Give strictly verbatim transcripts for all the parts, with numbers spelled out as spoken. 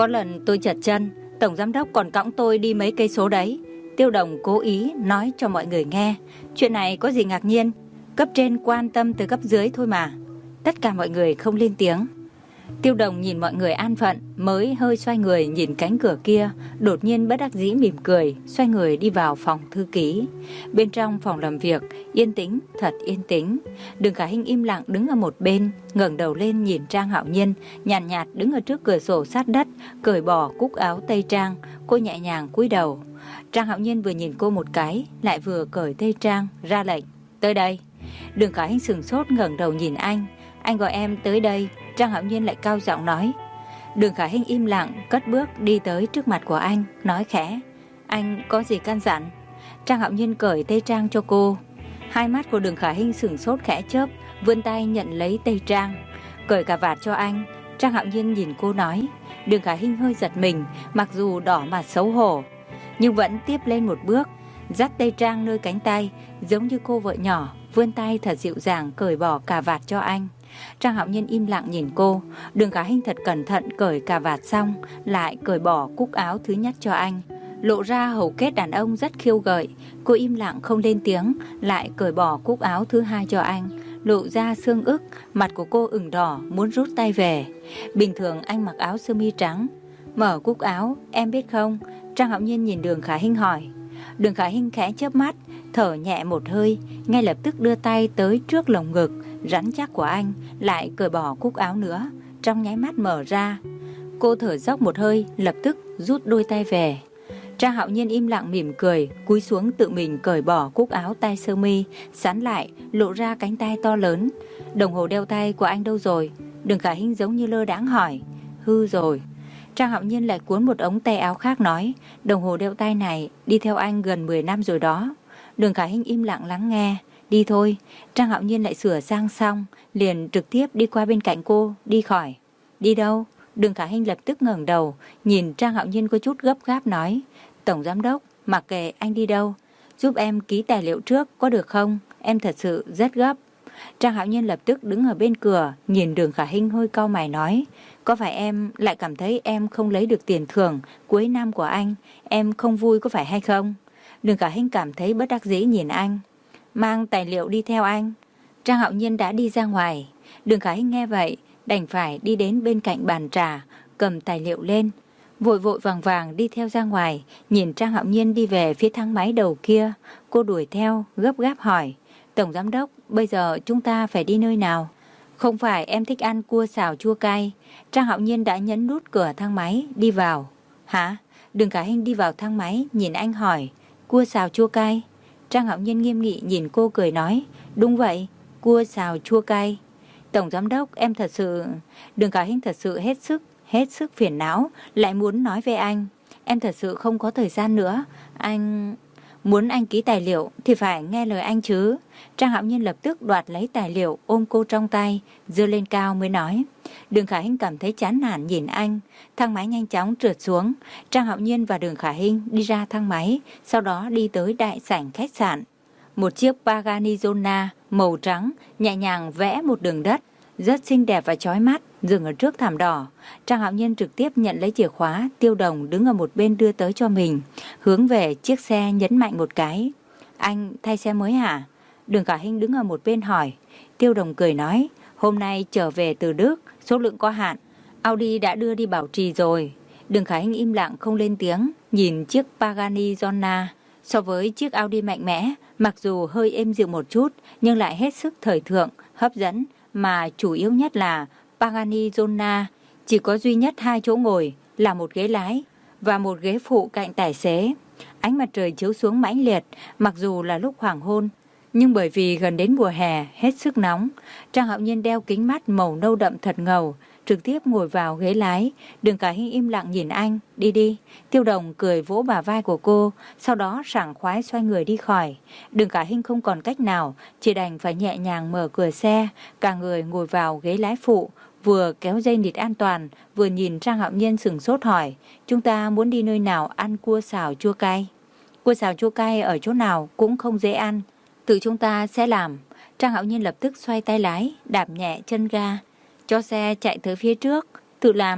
Có lần tôi trật chân, tổng giám đốc còn cõng tôi đi mấy cây số đấy. Tiêu Đồng cố ý nói cho mọi người nghe. Chuyện này có gì ngạc nhiên, cấp trên quan tâm tới cấp dưới thôi mà. Tất cả mọi người không lên tiếng. Tiêu Đồng nhìn mọi người an phận, mới hơi xoay người nhìn cánh cửa kia, đột nhiên bất đắc dĩ mỉm cười, xoay người đi vào phòng thư ký. Bên trong phòng làm việc, yên tĩnh, thật yên tĩnh. Đường Khả Hinh im lặng đứng ở một bên, ngẩng đầu lên nhìn Trang Hạo Nhiên, nhàn nhạt, nhạt đứng ở trước cửa sổ sát đất, cởi bỏ cúc áo tây trang, cô nhẹ nhàng cúi đầu. Trang Hạo Nhiên vừa nhìn cô một cái, lại vừa cởi tây trang, ra lệnh, tới đây. Đường Khả Hinh sừng sốt ngẩng đầu nhìn anh, anh gọi em tới đây. Trang Hạo Nhiên lại cao giọng nói. Đường Khả Hinh im lặng, cất bước đi tới trước mặt của anh, nói khẽ, anh có gì căn dặn? Trang Hạo Nhiên cởi tây trang cho cô. Hai mắt của Đường Khả Hinh sửng sốt khẽ chớp, vươn tay nhận lấy tây trang, cởi cà vạt cho anh. Trang Hạo Nhiên nhìn cô nói. Đường Khả Hinh hơi giật mình, mặc dù đỏ mặt xấu hổ, nhưng vẫn tiếp lên một bước, dắt tây trang nơi cánh tay, giống như cô vợ nhỏ, vươn tay thật dịu dàng cởi bỏ cà vạt cho anh. Trang Hạo Nhiên im lặng nhìn cô. Đường Khả Hinh thật cẩn thận cởi cà vạt xong, lại cởi bỏ cúc áo thứ nhất cho anh, lộ ra hầu kết đàn ông rất khiêu gợi. Cô im lặng không lên tiếng, lại cởi bỏ cúc áo thứ hai cho anh, lộ ra xương ức. Mặt của cô ửng đỏ, muốn rút tay về. Bình thường anh mặc áo sơ mi trắng. Mở cúc áo, em biết không? Trang Hạo Nhiên nhìn Đường Khả Hinh hỏi. Đường Khả Hinh khẽ chớp mắt, thở nhẹ một hơi, ngay lập tức đưa tay tới trước lồng ngực rắn chắc của anh, lại cởi bỏ cúc áo nữa. Trong nháy mắt mở ra, cô thở dốc một hơi, lập tức rút đôi tay về. Trang Hạo Nhiên im lặng mỉm cười, cúi xuống tự mình cởi bỏ cúc áo tay sơ mi, sắn lại, lộ ra cánh tay to lớn. Đồng hồ đeo tay của anh đâu rồi? Đường Khả Hinh giống như lơ đãng hỏi. Hư rồi. Trang Hạo Nhiên lại cuốn một ống tay áo khác nói. Đồng hồ đeo tay này đi theo anh gần mười năm rồi đó. Đường Khả Hinh im lặng lắng nghe. Đi thôi. Trang Hạo Nhiên lại sửa sang xong, liền trực tiếp đi qua bên cạnh cô, đi khỏi. Đi đâu? Đường Khả Hinh lập tức ngẩng đầu, nhìn Trang Hạo Nhiên có chút gấp gáp nói. Tổng giám đốc, mặc kệ anh đi đâu, giúp em ký tài liệu trước có được không? Em thật sự rất gấp. Trang Hạo Nhiên lập tức đứng ở bên cửa, nhìn Đường Khả Hinh hơi cau mày nói. Có phải em lại cảm thấy em không lấy được tiền thưởng cuối năm của anh, em không vui có phải hay không? Đường Khả Hinh cảm thấy bất đắc dĩ nhìn anh. Mang tài liệu đi theo anh. Trang Hạo Nhiên đã đi ra ngoài. Đường Khả Hinh nghe vậy, đành phải đi đến bên cạnh bàn trà, cầm tài liệu lên, vội vội vàng vàng đi theo ra ngoài. Nhìn Trang Hạo Nhiên đi về phía thang máy đầu kia, cô đuổi theo, gấp gáp hỏi. Tổng giám đốc, bây giờ chúng ta phải đi nơi nào? Không phải em thích ăn cua xào chua cay. Trang Hạo Nhiên đã nhấn nút cửa thang máy, đi vào. Hả? Đường Khả Hinh đi vào thang máy, nhìn anh hỏi. Cua xào chua cay? Trang Hạo Nhiên nghiêm nghị nhìn cô cười nói. Đúng vậy, cua xào chua cay. Tổng giám đốc, em thật sự... Đường Khả Hinh thật sự hết sức, hết sức phiền não, lại muốn nói với anh. Em thật sự không có thời gian nữa. Anh... Muốn anh ký tài liệu thì phải nghe lời anh chứ. Trang Hạo Nhiên lập tức đoạt lấy tài liệu, ôm cô trong tay, giơ lên cao mới nói. Đường Khả Hinh cảm thấy chán nản nhìn anh. Thang máy nhanh chóng trượt xuống. Trang Hạo Nhiên và Đường Khả Hinh đi ra thang máy, sau đó đi tới đại sảnh khách sạn. Một chiếc Pagani Zona màu trắng nhẹ nhàng vẽ một đường đất, rất xinh đẹp và chói mắt, dừng ở trước thảm đỏ. Trang Hạo Nhiên trực tiếp nhận lấy chìa khóa, Tiêu Đồng đứng ở một bên đưa tới cho mình, hướng về chiếc xe nhấn mạnh một cái. Anh thay xe mới hả? Đường Khả Hinh đứng ở một bên hỏi. Tiêu Đồng cười nói, hôm nay trở về từ Đức, số lượng có hạn, Audi đã đưa đi bảo trì rồi. Đường Khả Hinh im lặng không lên tiếng, nhìn chiếc Pagani Zona. So với chiếc Audi mạnh mẽ, mặc dù hơi êm dịu một chút, nhưng lại hết sức thời thượng, hấp dẫn, mà chủ yếu nhất là Pagani Zona chỉ có duy nhất hai chỗ ngồi, là một ghế lái và một ghế phụ cạnh tài xế. Ánh mặt trời chiếu xuống mãnh liệt, mặc dù là lúc hoàng hôn, nhưng bởi vì gần đến mùa hè hết sức nóng. Trang Hạo Nhiên đeo kính mắt màu nâu đậm thật ngầu, trực tiếp ngồi vào ghế lái. Đường Khả Hinh im lặng nhìn anh. Đi đi. Tiêu Đồng cười vỗ bả vai của cô, sau đó sảng khoái xoay người đi khỏi. Đường Khả Hinh không còn cách nào, chỉ đành phải nhẹ nhàng mở cửa xe, cả người ngồi vào ghế lái phụ, vừa kéo dây nịt an toàn, vừa nhìn Trang Hạo Nhiên sửng sốt hỏi. Chúng ta muốn đi nơi nào ăn cua xào chua cay? Cua xào chua cay ở chỗ nào cũng không dễ ăn, tự chúng ta sẽ làm. Trang Hạo Nhiên lập tức xoay tay lái, đạp nhẹ chân ga, cho xe chạy tới phía trước. Tự làm?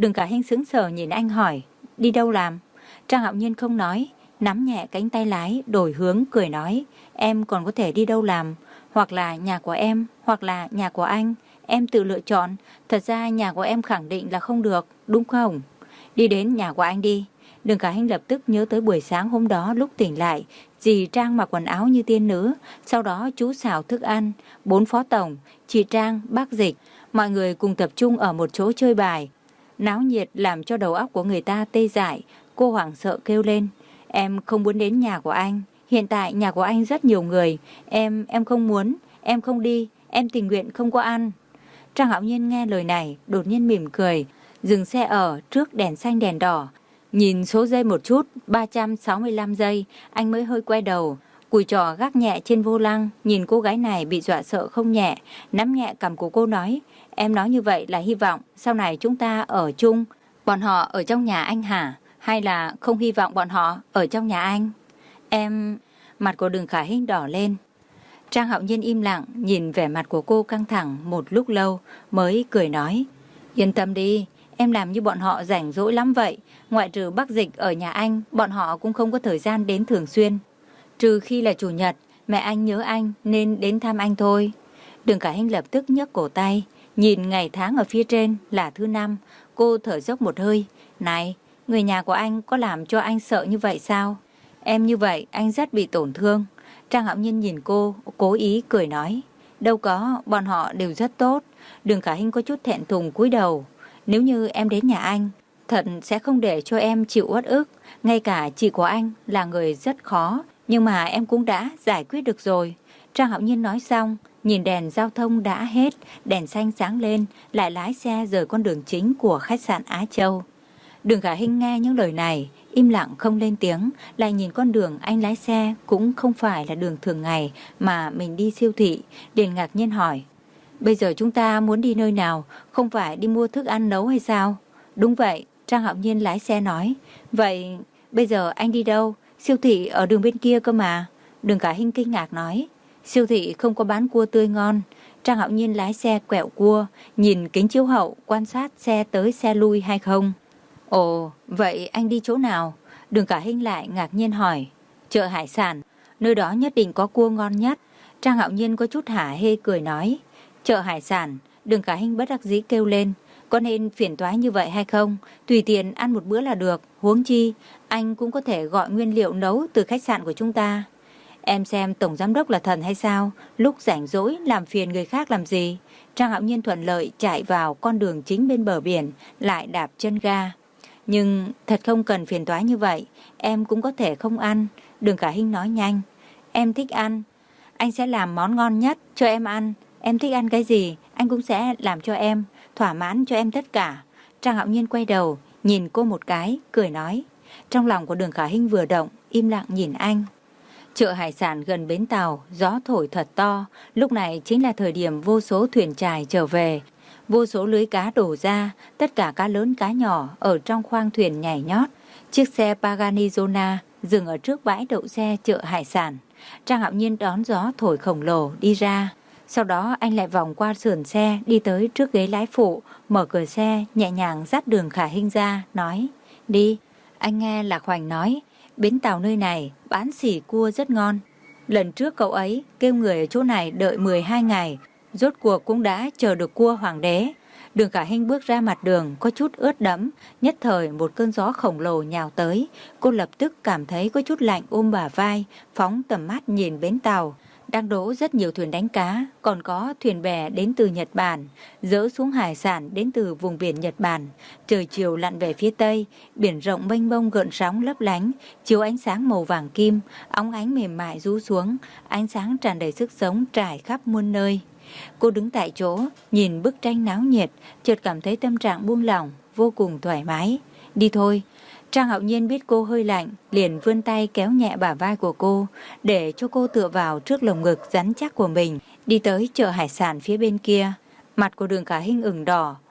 Đường Khả Hinh sững sờ nhìn anh hỏi, đi đâu làm? Trang Hạo Nhiên không nói, nắm nhẹ cánh tay lái, đổi hướng cười nói, em còn có thể đi đâu làm, hoặc là nhà của em, hoặc là nhà của anh, em tự lựa chọn. Thật ra nhà của em khẳng định là không được, đúng không? Đi đến nhà của anh đi. Đường Khả Hinh lập tức nhớ tới buổi sáng hôm đó lúc tỉnh lại, dì Trang mặc quần áo như tiên nữ, sau đó chú xào thức ăn, bốn phó tổng, chị Trang, bác Dịch, mọi người cùng tập trung ở một chỗ chơi bài. Náo nhiệt làm cho đầu óc của người ta tê dại. Cô hoảng sợ kêu lên, em không muốn đến nhà của anh, hiện tại nhà của anh rất nhiều người, em, em không muốn, em không đi, em tình nguyện không có ăn. Trang Hạo Nhiên nghe lời này, đột nhiên mỉm cười, dừng xe ở trước đèn xanh đèn đỏ. Nhìn số giây một chút, ba trăm sáu mươi lăm giây, anh mới hơi quay đầu, cùi trỏ gác nhẹ trên vô lăng, nhìn cô gái này bị dọa sợ không nhẹ, nắm nhẹ cằm của cô nói, em nói như vậy là hy vọng sau này chúng ta ở chung, bọn họ ở trong nhà anh hả? Hay là không hy vọng bọn họ ở trong nhà anh? Em... Mặt của Đường Khả Hinh đỏ lên. Trang Hạo Nhiên im lặng, nhìn vẻ mặt của cô căng thẳng một lúc lâu, mới cười nói, yên tâm đi, em làm như bọn họ rảnh rỗi lắm vậy, ngoại trừ bác Dịch ở nhà anh, bọn họ cũng không có thời gian đến thường xuyên. Trừ khi là chủ nhật, mẹ anh nhớ anh nên đến thăm anh thôi. Đường Khả Hinh lập tức nhấc cổ tay, nhìn ngày tháng ở phía trên là thứ năm, cô thở dốc một hơi, này, người nhà của anh có làm cho anh sợ như vậy sao? Em như vậy anh rất bị tổn thương. Trang Hạo Nhiên nhìn cô, cố ý cười nói, đâu có, bọn họ đều rất tốt. Đường Khả Hinh có chút thẹn thùng cúi đầu, nếu như em đến nhà anh, thật sẽ không để cho em chịu uất ức. Ngay cả chị của anh là người rất khó, nhưng mà em cũng đã giải quyết được rồi. Trang Hạo Nhiên nói xong, nhìn đèn giao thông đã hết, đèn xanh sáng lên, lại lái xe rời con đường chính của khách sạn Á Châu. Đường Khả Hinh nghe những lời này, im lặng không lên tiếng, lại nhìn con đường anh lái xe cũng không phải là đường thường ngày mà mình đi siêu thị, liền ngạc nhiên hỏi, bây giờ chúng ta muốn đi nơi nào, không phải đi mua thức ăn nấu hay sao? Đúng vậy, Trang Hạo Nhiên lái xe nói, vậy bây giờ anh đi đâu? Siêu thị ở đường bên kia cơ mà. Đường Khả Hinh kinh ngạc nói, siêu thị không có bán cua tươi ngon. Trang Hạo Nhiên lái xe quẹo cua, nhìn kính chiếu hậu quan sát xe tới xe lui hay không. Ồ, vậy anh đi chỗ nào? Đường Khả Hinh lại ngạc nhiên hỏi. Chợ hải sản, nơi đó nhất định có cua ngon nhất. Trang Hạo Nhiên có chút hả hê cười nói. Chợ hải sản, Đường Khả Hinh bất đắc dĩ kêu lên. Có nên phiền toái như vậy hay không? Tùy tiện ăn một bữa là được, huống chi anh cũng có thể gọi nguyên liệu nấu từ khách sạn của chúng ta. Em xem tổng giám đốc là thần hay sao? Lúc rảnh rỗi làm phiền người khác làm gì? Trang Hạo Nhiên thuận lợi chạy vào con đường chính bên bờ biển, lại đạp chân ga. Nhưng thật không cần phiền toái như vậy, em cũng có thể không ăn. Đường Khả Hinh nói nhanh. Em thích ăn, anh sẽ làm món ngon nhất cho em ăn. Em thích ăn cái gì, anh cũng sẽ làm cho em, thỏa mãn cho em tất cả. Trang Hạo Nhiên quay đầu, nhìn cô một cái, cười nói. Trong lòng của Đường Khả Hinh vừa động, im lặng nhìn anh. Chợ hải sản gần bến tàu, gió thổi thật to. Lúc này chính là thời điểm vô số thuyền chài trở về. Vô số lưới cá đổ ra, tất cả cá lớn cá nhỏ ở trong khoang thuyền nhảy nhót. Chiếc xe Pagani Zona dừng ở trước bãi đậu xe chợ hải sản. Trang Hạo Nhiên đón gió thổi khổng lồ đi ra. Sau đó anh lại vòng qua sườn xe, đi tới trước ghế lái phụ, mở cửa xe, nhẹ nhàng dắt Đường Khả Hinh ra, nói, đi. Anh nghe Lạc Hoành nói, bến tàu nơi này bán xỉ cua rất ngon. Lần trước cậu ấy kêu người ở chỗ này đợi mười hai ngày, rốt cuộc cũng đã chờ được cua hoàng đế. Đường Khả Hinh bước ra mặt đường có chút ướt đẫm, nhất thời một cơn gió khổng lồ nhào tới. Cô lập tức cảm thấy có chút lạnh ôm bả vai, phóng tầm mắt nhìn bến tàu. Đang đỗ rất nhiều thuyền đánh cá, còn có thuyền bè đến từ Nhật Bản, dỡ xuống hải sản đến từ vùng biển Nhật Bản. Trời chiều lặn về phía tây, biển rộng mênh mông gợn sóng lấp lánh, chiếu ánh sáng màu vàng kim, óng ánh mềm mại rũ xuống, ánh sáng tràn đầy sức sống trải khắp muôn nơi. Cô đứng tại chỗ, nhìn bức tranh náo nhiệt, chợt cảm thấy tâm trạng buông lỏng, vô cùng thoải mái. Đi thôi. Trang Hạo Nhiên biết cô hơi lạnh, liền vươn tay kéo nhẹ bả vai của cô, để cho cô tựa vào trước lồng ngực rắn chắc của mình, đi tới chợ hải sản phía bên kia. Mặt của Đường Khả Hinh ửng đỏ,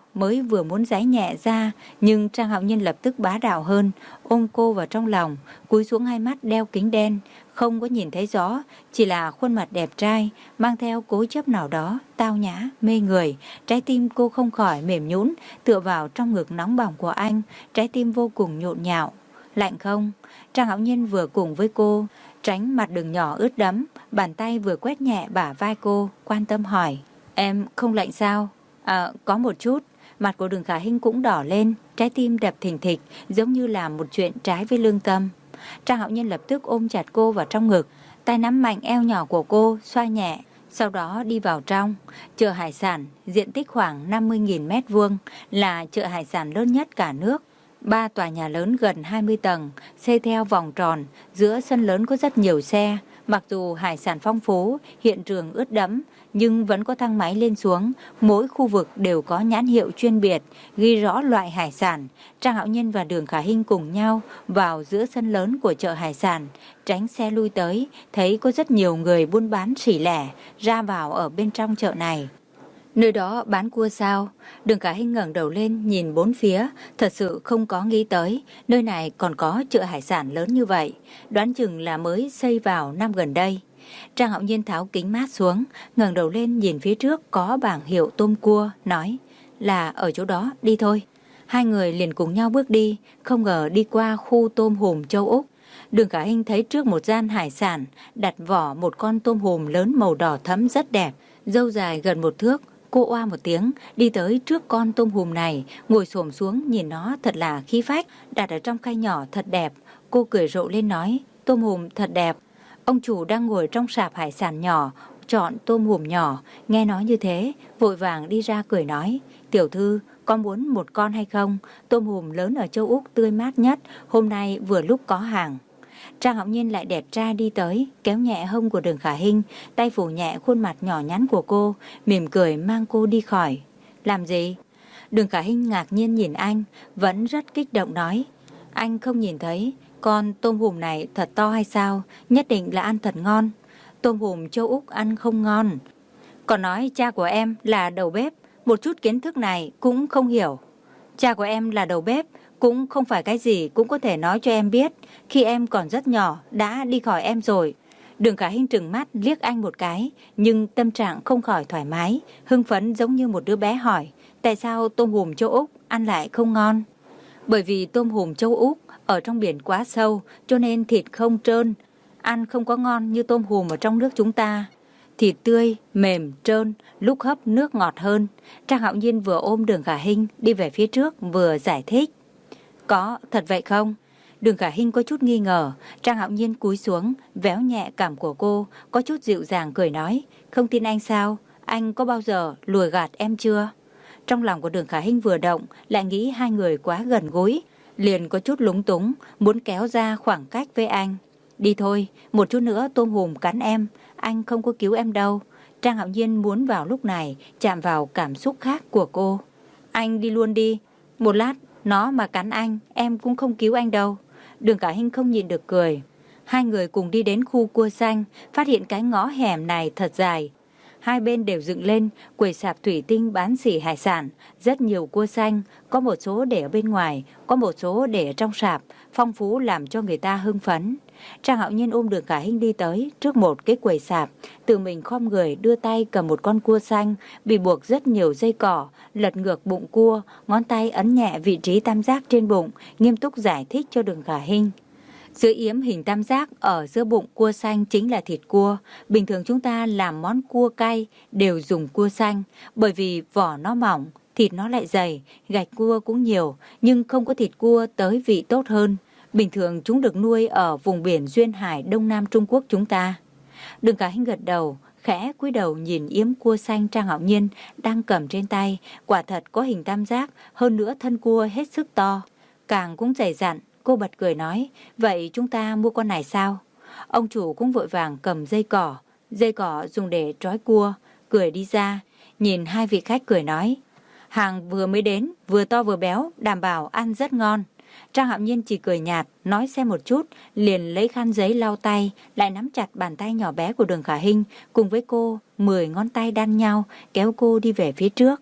mới vừa muốn giãy nhẹ ra, nhưng Trang Hạo Nhiên lập tức bá đạo hơn, ôm cô vào trong lòng, cúi xuống, hai mắt đeo kính đen, không có nhìn thấy rõ, chỉ là khuôn mặt đẹp trai, mang theo cố chấp nào đó, tao nhã, mê người. Trái tim cô không khỏi mềm nhũn, tựa vào trong ngực nóng bỏng của anh, trái tim vô cùng nhộn nhạo. Lạnh không? Trang Hạo Nhiên vừa cùng với cô, tránh mặt đường nhỏ ướt đẫm, bàn tay vừa quét nhẹ bả vai cô, quan tâm hỏi. Em không lạnh sao? À, có một chút. Mặt của Đường Khả Hinh cũng đỏ lên, trái tim đập thình thịch, giống như là một chuyện trái với lương tâm. Trang Hạo Nhiên lập tức ôm chặt cô vào trong ngực, tay nắm mạnh eo nhỏ của cô, xoa nhẹ, sau đó đi vào trong. Chợ hải sản, diện tích khoảng năm mươi nghìn mét vuông, là chợ hải sản lớn nhất cả nước. Ba tòa nhà lớn gần hai mươi tầng, xây theo vòng tròn, giữa sân lớn có rất nhiều xe. Mặc dù hải sản phong phú, hiện trường ướt đẫm, nhưng vẫn có thang máy lên xuống, mỗi khu vực đều có nhãn hiệu chuyên biệt, ghi rõ loại hải sản. Trang Hạo Nhiên và Đường Khả Hinh cùng nhau vào giữa sân lớn của chợ hải sản, tránh xe lui tới, thấy có rất nhiều người buôn bán sỉ lẻ ra vào ở bên trong chợ này. Nơi đó bán cua sao? Đường Khả Hinh ngẩng đầu lên nhìn bốn phía, thật sự không có nghĩ tới nơi này còn có chợ hải sản lớn như vậy, đoán chừng là mới xây vào năm gần đây. Trang Hạo Nhiên tháo kính mát xuống, ngẩng đầu lên nhìn phía trước có bảng hiệu tôm cua, nói là ở chỗ đó, đi thôi. Hai người liền cùng nhau bước đi, không ngờ đi qua khu tôm hùm châu Úc. Đường Khả Hinh thấy trước một gian hải sản, đặt vỏ một con tôm hùm lớn màu đỏ thẫm rất đẹp, râu dài gần một thước. Cô oa một tiếng, đi tới trước con tôm hùm này, ngồi xổm xuống nhìn nó thật là khí phách, đặt ở trong khay nhỏ thật đẹp. Cô cười rộ lên nói, tôm hùm thật đẹp. Ông chủ đang ngồi trong sạp hải sản nhỏ, chọn tôm hùm nhỏ, nghe nói như thế, vội vàng đi ra cười nói, tiểu thư, con muốn một con hay không? Tôm hùm lớn ở châu Úc tươi mát nhất, hôm nay vừa lúc có hàng. Trang Hạo Nhiên lại đẹp trai đi tới, kéo nhẹ hông của Đường Khả Hinh, tay phủ nhẹ khuôn mặt nhỏ nhắn của cô, mỉm cười mang cô đi khỏi. Làm gì? Đường Khả Hinh ngạc nhiên nhìn anh, vẫn rất kích động nói. Anh không nhìn thấy, con tôm hùm này thật to hay sao? Nhất định là ăn thật ngon. Tôm hùm châu Úc ăn không ngon. Còn nói cha của em là đầu bếp, một chút kiến thức này cũng không hiểu. Cha của em là đầu bếp, cũng không phải cái gì cũng có thể nói cho em biết. Khi em còn rất nhỏ, đã đi khỏi em rồi. Đường Khả Hinh trừng mắt liếc anh một cái, nhưng tâm trạng không khỏi thoải mái, hưng phấn giống như một đứa bé hỏi, tại sao tôm hùm châu Úc ăn lại không ngon? Bởi vì tôm hùm châu Úc ở trong biển quá sâu, cho nên thịt không trơn, ăn không có ngon như tôm hùm ở trong nước chúng ta. Thịt tươi, mềm, trơn, lúc hấp nước ngọt hơn. Trang Hạo Nhiên vừa ôm Đường Khả Hinh đi về phía trước vừa giải thích. Có, thật vậy không? Đường Khả Hinh có chút nghi ngờ, Trang Hạo Nhiên cúi xuống, véo nhẹ cảm của cô, có chút dịu dàng cười nói, không tin anh sao? Anh có bao giờ lùi gạt em chưa? Trong lòng của Đường Khả Hinh vừa động, lại nghĩ hai người quá gần gũi, liền có chút lúng túng, muốn kéo ra khoảng cách với anh. Đi thôi, một chút nữa tôm hùm cắn em, anh không có cứu em đâu. Trang Hạo Nhiên muốn vào lúc này chạm vào cảm xúc khác của cô. Anh đi luôn đi, một lát nó mà cắn anh, em cũng không cứu anh đâu. Đường Khả Hinh không nhịn được cười. Hai người cùng đi đến khu cua xanh, phát hiện cái ngõ hẻm này thật dài. Hai bên đều dựng lên quầy sạp thủy tinh bán xỉ hải sản, rất nhiều cua xanh, có một số để ở bên ngoài, có một số để ở trong sạp, phong phú làm cho người ta hưng phấn. Trang Hạo Nhiên ôm Đường Khả Hinh đi tới trước một cái quầy sạp, tự mình khom người đưa tay cầm một con cua xanh, bị buộc rất nhiều dây cỏ, lật ngược bụng cua, ngón tay ấn nhẹ vị trí tam giác trên bụng, nghiêm túc giải thích cho Đường Khả Hinh. Giữa yếm hình tam giác ở giữa bụng cua xanh chính là thịt cua. Bình thường chúng ta làm món cua cay đều dùng cua xanh, bởi vì vỏ nó mỏng, thịt nó lại dày, gạch cua cũng nhiều, nhưng không có thịt cua tới vị tốt hơn. Bình thường chúng được nuôi ở vùng biển duyên hải Đông Nam Trung Quốc chúng ta. Đường Khả Hinh gật đầu, khẽ cúi đầu nhìn yếm cua xanh Trang Hạo Nhiên đang cầm trên tay, quả thật có hình tam giác, hơn nữa thân cua hết sức to, càng cũng dày dặn. Cô bật cười nói, vậy chúng ta mua con này sao? Ông chủ cũng vội vàng cầm dây cỏ, dây cỏ dùng để trói cua, cười đi ra, nhìn hai vị khách cười nói, hàng vừa mới đến, vừa to vừa béo, đảm bảo ăn rất ngon. Trang Hạo Nhiên chỉ cười nhạt, nói xem một chút, liền lấy khăn giấy lau tay, lại nắm chặt bàn tay nhỏ bé của Đường Khả Hinh, cùng với cô, mười ngón tay đan nhau, kéo cô đi về phía trước.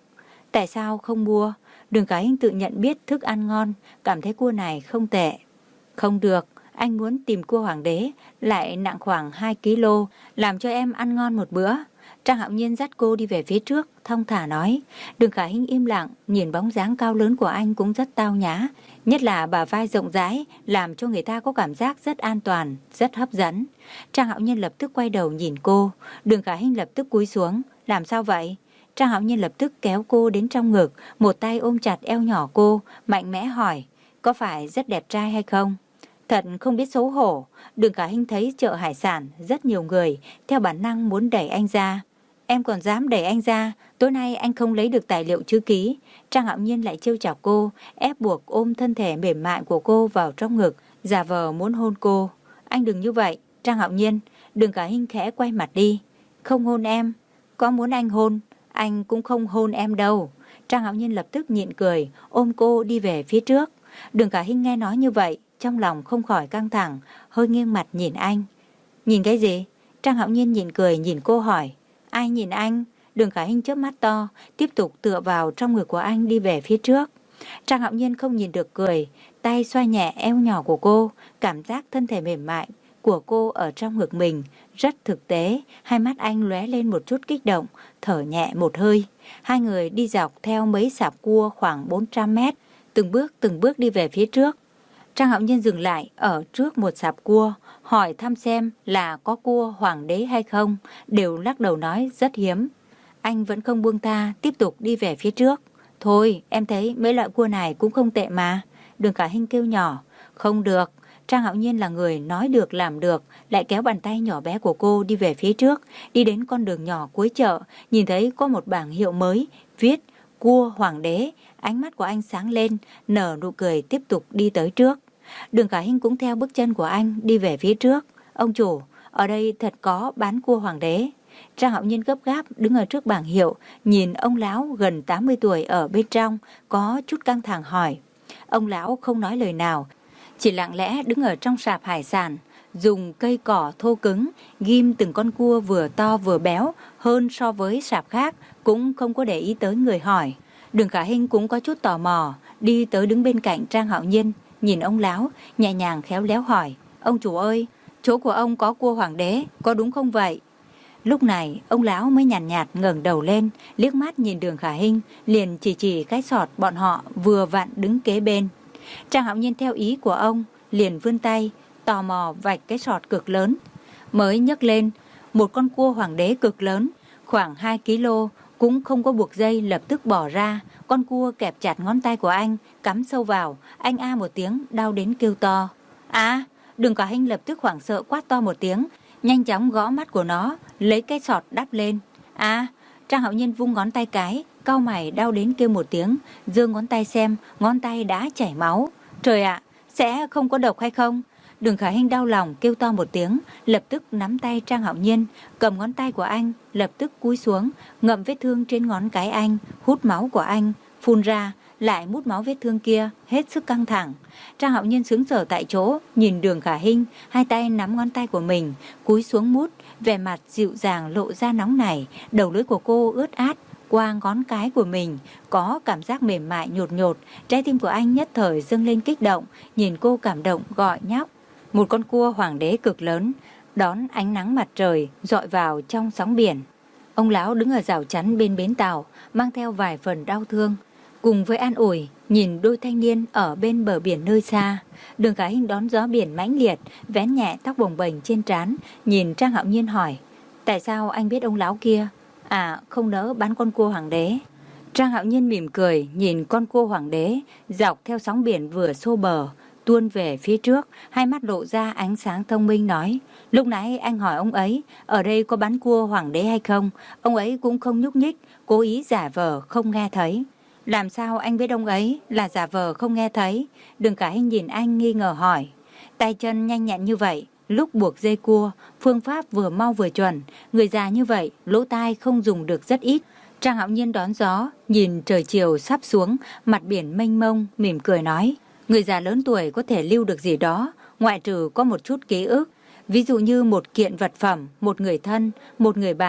Tại sao không mua? Đường Khả Hinh tự nhận biết thức ăn ngon, cảm thấy cua này không tệ. Không được, anh muốn tìm cua hoàng đế, lại nặng khoảng hai ki lô, làm cho em ăn ngon một bữa. Trang Hạo Nhiên dắt cô đi về phía trước, thong thả nói. Đường Khả Hinh im lặng, nhìn bóng dáng cao lớn của anh cũng rất tao nhã. Nhất là bả vai rộng rãi, làm cho người ta có cảm giác rất an toàn, rất hấp dẫn. Trang Hạo Nhiên lập tức quay đầu nhìn cô. Đường Khả Hinh lập tức cúi xuống. Làm sao vậy? Trang Hạo Nhiên lập tức kéo cô đến trong ngực, một tay ôm chặt eo nhỏ cô, mạnh mẽ hỏi. Có phải rất đẹp trai hay không? Thật không biết xấu hổ. Đường Khả Hinh thấy chợ hải sản rất nhiều người, theo bản năng muốn đẩy anh ra. Em còn dám đẩy anh ra? Tối nay anh không lấy được tài liệu chữ ký. Trang Hạo Nhiên lại trêu chọc cô, ép buộc ôm thân thể mềm mại của cô vào trong ngực, giả vờ muốn hôn cô. Anh đừng như vậy, Trang Hạo Nhiên. Đường Khả Hinh khẽ quay mặt đi. Không hôn em. Có muốn anh hôn, anh cũng không hôn em đâu. Trang Hạo Nhiên lập tức nhịn cười, ôm cô đi về phía trước. Đường Khả Hinh nghe nói như vậy, trong lòng không khỏi căng thẳng, hơi nghiêng mặt nhìn anh. Nhìn cái gì? Trang Hạo Nhiên nhịn cười nhìn cô hỏi. Ai nhìn anh? Đường Khả Hinh chớp mắt to, tiếp tục tựa vào trong ngực của anh đi về phía trước. Trang Hạo Nhiên không nhìn được cười, tay xoa nhẹ eo nhỏ của cô, cảm giác thân thể mềm mại của cô ở trong ngực mình rất thực tế. Hai mắt anh lóe lên một chút kích động, thở nhẹ một hơi. Hai người đi dọc theo mấy sạp cua khoảng bốn trăm mét, từng bước từng bước đi về phía trước. Trang Hạo Nhiên dừng lại ở trước một sạp cua, hỏi thăm xem là có cua hoàng đế hay không, đều lắc đầu nói rất hiếm. Anh vẫn không buông tha, tiếp tục đi về phía trước. Thôi, em thấy mấy loại cua này cũng không tệ mà. Đường Khả Hinh kêu nhỏ. Không được. Trang Hạo Nhiên là người nói được làm được, lại kéo bàn tay nhỏ bé của cô đi về phía trước, đi đến con đường nhỏ cuối chợ, nhìn thấy có một bảng hiệu mới, viết cua hoàng đế. Ánh mắt của anh sáng lên, nở nụ cười tiếp tục đi tới trước. Đường Khả Hinh cũng theo bước chân của anh đi về phía trước. Ông chủ, ở đây thật có bán cua hoàng đế. Trang Hạo Nhiên gấp gáp đứng ở trước bảng hiệu, nhìn ông lão gần tám mươi tuổi ở bên trong, có chút căng thẳng hỏi. Ông lão không nói lời nào, chỉ lặng lẽ đứng ở trong sạp hải sản, dùng cây cỏ thô cứng, ghim từng con cua vừa to vừa béo hơn so với sạp khác, cũng không có để ý tới người hỏi. Đường Khả Hinh cũng có chút tò mò, đi tới đứng bên cạnh Trang Hạo Nhiên, nhìn ông lão, nhẹ nhàng khéo léo hỏi. Ông chủ ơi, chỗ của ông có cua hoàng đế, có đúng không vậy? Lúc này, ông lão mới nhàn nhạt, nhạt ngẩng đầu lên, liếc mắt nhìn Đường Khả Hinh, liền chỉ chỉ cái sọt bọn họ vừa vặn đứng kế bên. Trang Hạo Nhiên theo ý của ông, liền vươn tay, tò mò vạch cái sọt cực lớn. Mới nhấc lên, một con cua hoàng đế cực lớn, khoảng hai ki lô, cũng không có buộc dây, lập tức bỏ ra. Con cua kẹp chặt ngón tay của anh, cắm sâu vào, anh a một tiếng, đau đến kêu to. À, Đường Khả Hinh lập tức hoảng sợ quát to một tiếng, nhanh chóng gõ mắt của nó, lấy cái sọt đắp lên. À, Trang Hạo Nhiên vung ngón tay cái, cau mày đau đến kêu một tiếng, giơ ngón tay xem, ngón tay đã chảy máu. Trời ạ, sẽ không có độc hay không? Đường Khả Hinh đau lòng kêu to một tiếng, lập tức nắm tay Trang Hạo Nhiên, cầm ngón tay của anh, lập tức cúi xuống, ngậm vết thương trên ngón cái anh, hút máu của anh, phun ra, lại mút máu vết thương kia, hết sức căng thẳng. Trang Hạo Nhiên sững sờ tại chỗ, nhìn Đường Khả Hinh, hai tay nắm ngón tay của mình, cúi xuống mút, vẻ mặt dịu dàng lộ ra nóng nảy, đầu lưỡi của cô ướt át, qua ngón cái của mình, có cảm giác mềm mại nhột nhột, trái tim của anh nhất thời dâng lên kích động, nhìn cô cảm động gọi nhóc. Một con cua hoàng đế cực lớn, đón ánh nắng mặt trời, dọi vào trong sóng biển. Ông lão đứng ở rào chắn bên bến tàu, mang theo vài phần đau thương, cùng với an ủi, nhìn đôi thanh niên ở bên bờ biển nơi xa. Đường Khả Hinh đón gió biển mãnh liệt, vén nhẹ tóc bồng bềnh trên trán, nhìn Trang Hạo Nhiên hỏi, tại sao anh biết ông lão kia? À, không nỡ bán con cua hoàng đế. Trang Hạo Nhiên mỉm cười, nhìn con cua hoàng đế, dọc theo sóng biển vừa xô bờ, tuôn về phía trước, hai mắt lộ ra ánh sáng thông minh nói, lúc nãy anh hỏi ông ấy, ở đây có bán cua hoàng đế hay không? Ông ấy cũng không nhúc nhích, cố ý giả vờ không nghe thấy. Làm sao anh biết ông ấy là giả vờ không nghe thấy? Đường Khả Hinh nhìn anh nghi ngờ hỏi. Tay chân nhanh nhẹn như vậy, lúc buộc dây cua, phương pháp vừa mau vừa chuẩn, người già như vậy, lỗ tai không dùng được rất ít. Trang Hạo Nhiên đón gió, nhìn trời chiều sắp xuống, mặt biển mênh mông, mỉm cười nói, người già lớn tuổi có thể lưu được gì đó, ngoại trừ có một chút ký ức, ví dụ như một kiện vật phẩm, một người thân, một người bạn,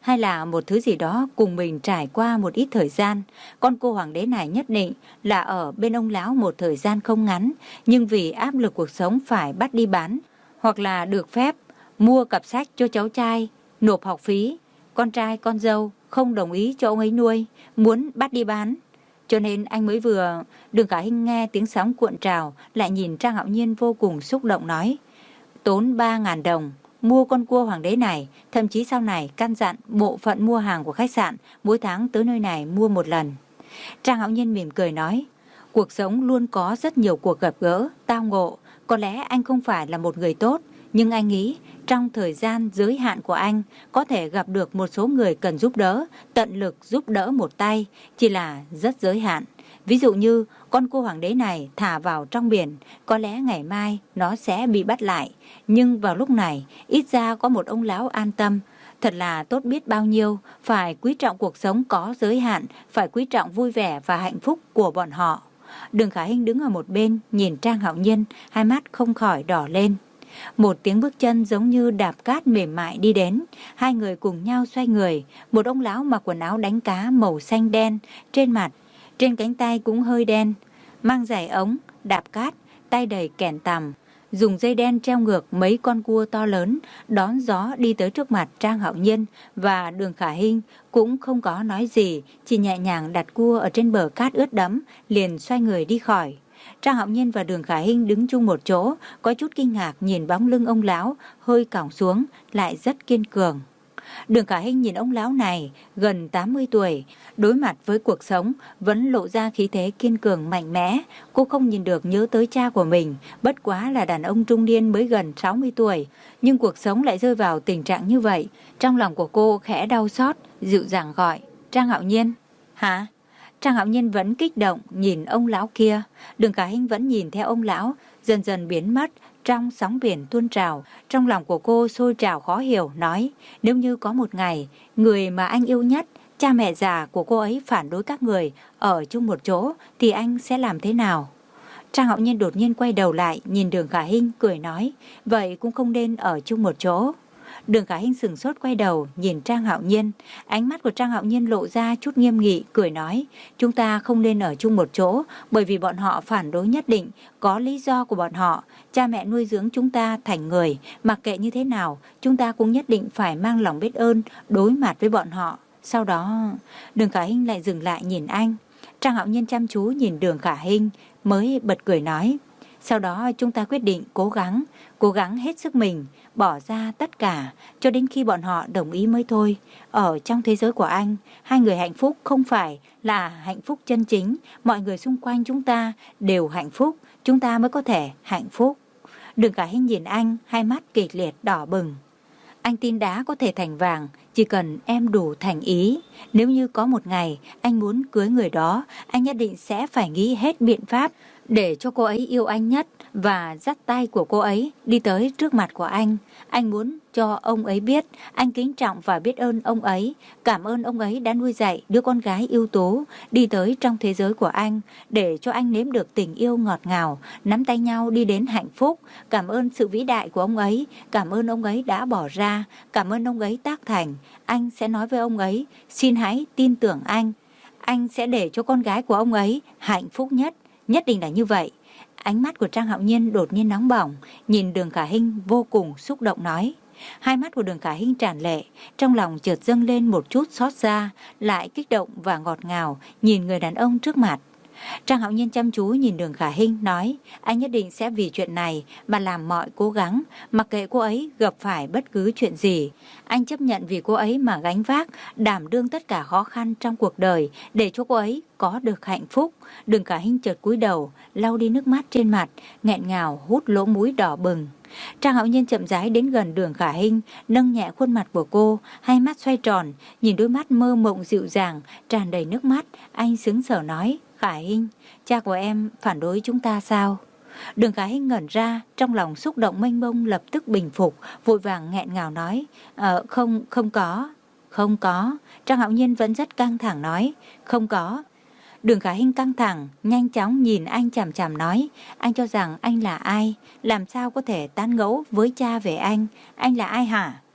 hay là một thứ gì đó cùng mình trải qua một ít thời gian. Con cô hoàng đế này nhất định là ở bên ông lão một thời gian không ngắn, nhưng vì áp lực cuộc sống phải bắt đi bán, hoặc là được phép mua cặp sách cho cháu trai, nộp học phí. Con trai con dâu không đồng ý cho ông ấy nuôi, muốn bắt đi bán. Cho nên anh mới vừa... Đường Khả Hinh nghe tiếng sóng cuộn trào, lại nhìn Trang Hạo Nhiên vô cùng xúc động nói: tốn ba ngàn đồng mua con cua hoàng đế này, thậm chí sau này căn dặn bộ phận mua hàng của khách sạn mỗi tháng tới nơi này mua một lần. Trang Hạo Nhiên mỉm cười nói: cuộc sống luôn có rất nhiều cuộc gặp gỡ, tao ngộ. Có lẽ anh không phải là một người tốt, nhưng anh nghĩ trong thời gian giới hạn của anh có thể gặp được một số người cần giúp đỡ, tận lực giúp đỡ một tay, chỉ là rất giới hạn. Ví dụ như con cua hoàng đế này thả vào trong biển, có lẽ ngày mai nó sẽ bị bắt lại. Nhưng vào lúc này, ít ra có một ông lão an tâm. Thật là tốt biết bao nhiêu, phải quý trọng cuộc sống có giới hạn, phải quý trọng vui vẻ và hạnh phúc của bọn họ. Đường Khả Hinh đứng ở một bên, nhìn Trang Hạo Nhiên, hai mắt không khỏi đỏ lên. Một tiếng bước chân giống như đạp cát mềm mại đi đến. Hai người cùng nhau xoay người. Một ông lão mặc quần áo đánh cá màu xanh đen, trên mặt, trên cánh tay cũng hơi đen, mang giày ống, đạp cát, tay đầy kẻn tằm, dùng dây đen treo ngược mấy con cua to lớn, đón gió đi tới trước mặt Trang Hạo Nhiên và Đường Khả Hinh, cũng không có nói gì, chỉ nhẹ nhàng đặt cua ở trên bờ cát ướt đẫm, liền xoay người đi khỏi. Trang Hạo Nhiên và Đường Khả Hinh đứng chung một chỗ, có chút kinh ngạc nhìn bóng lưng ông lão hơi còng xuống, lại rất kiên cường. Đường Khả Hinh nhìn ông lão này gần tám mươi tuổi, đối mặt với cuộc sống vẫn lộ ra khí thế kiên cường mạnh mẽ. Cô không nhìn được nhớ tới cha của mình, bất quá là đàn ông trung niên mới gần sáu mươi tuổi, nhưng cuộc sống lại rơi vào tình trạng như vậy. Trong lòng của cô khẽ đau xót, dịu dàng gọi: Trang Hạo Nhiên. Hả? Trang Hạo Nhiên vẫn kích động nhìn ông lão kia. Đường Khả Hinh vẫn nhìn theo ông lão, dần dần biến mất trong sóng biển tuôn trào. Trong lòng của cô sôi trào khó hiểu, nói: nếu như có một ngày, người mà anh yêu nhất, cha mẹ già của cô ấy phản đối các người ở chung một chỗ, thì anh sẽ làm thế nào? Trang Hạo Nhiên đột nhiên quay đầu lại, nhìn Đường Khả Hinh, cười nói: vậy cũng không nên ở chung một chỗ. Đường Khả Hinh sừng sốt quay đầu nhìn Trang Hạo Nhiên. Ánh mắt của Trang Hạo Nhiên lộ ra chút nghiêm nghị, cười nói: chúng ta không nên ở chung một chỗ, bởi vì bọn họ phản đối nhất định có lý do của bọn họ. Cha mẹ nuôi dưỡng chúng ta thành người, mặc kệ như thế nào, chúng ta cũng nhất định phải mang lòng biết ơn đối mặt với bọn họ. Sau đó, Đường Khả Hinh lại dừng lại nhìn anh. Trang Hạo Nhiên chăm chú nhìn Đường Khả Hinh, mới bật cười nói: sau đó chúng ta quyết định cố gắng, cố gắng hết sức mình, bỏ ra tất cả, cho đến khi bọn họ đồng ý mới thôi. Ở trong thế giới của anh, hai người hạnh phúc không phải là hạnh phúc chân chính. Mọi người xung quanh chúng ta đều hạnh phúc, chúng ta mới có thể hạnh phúc. Đường Khả Hinh nhìn anh, hai mắt kịch liệt đỏ bừng. Anh tin đá có thể thành vàng, chỉ cần em đủ thành ý. Nếu như có một ngày anh muốn cưới người đó, anh nhất định sẽ phải nghĩ hết biện pháp để cho cô ấy yêu anh nhất, và dắt tay của cô ấy đi tới trước mặt của anh. Anh muốn cho ông ấy biết anh kính trọng và biết ơn ông ấy, cảm ơn ông ấy đã nuôi dạy đứa con gái ưu tú đi tới trong thế giới của anh, để cho anh nếm được tình yêu ngọt ngào, nắm tay nhau đi đến hạnh phúc. Cảm ơn sự vĩ đại của ông ấy, cảm ơn ông ấy đã bỏ ra, cảm ơn ông ấy tác thành. Anh sẽ nói với ông ấy: xin hãy tin tưởng anh, anh sẽ để cho con gái của ông ấy hạnh phúc nhất, nhất định là như vậy. Ánh mắt của Trang Hạo Nhiên đột nhiên nóng bỏng, nhìn Đường Khả Hinh vô cùng xúc động nói. Hai mắt của Đường Khả Hinh tràn lệ, trong lòng chợt dâng lên một chút xót xa, lại kích động và ngọt ngào nhìn người đàn ông trước mặt. Trang Hạo Nhiên chăm chú nhìn Đường Khả Hinh nói: anh nhất định sẽ vì chuyện này mà làm mọi cố gắng, mặc kệ cô ấy gặp phải bất cứ chuyện gì. Anh chấp nhận vì cô ấy mà gánh vác, đảm đương tất cả khó khăn trong cuộc đời, để cho cô ấy có được hạnh phúc. Đường Khả Hinh chợt cúi đầu, lau đi nước mắt trên mặt, nghẹn ngào hút lỗ mũi đỏ bừng. Trang Hạo Nhiên chậm rãi đến gần Đường Khả Hinh, nâng nhẹ khuôn mặt của cô, hai mắt xoay tròn, nhìn đôi mắt mơ mộng dịu dàng, tràn đầy nước mắt. Anh sững sờ nói: Khả Hinh, cha của em phản đối chúng ta sao? Đường Khả Hinh ngẩn ra, trong lòng xúc động mênh mông lập tức bình phục, vội vàng nghẹn ngào nói: Ờ, không, không có, không có. Trang Hạo Nhiên vẫn rất căng thẳng nói: không có. Đường Khả Hinh căng thẳng, nhanh chóng nhìn anh chằm chằm nói: anh cho rằng anh là ai? Làm sao có thể tán gẫu với cha về anh? Anh là ai hả?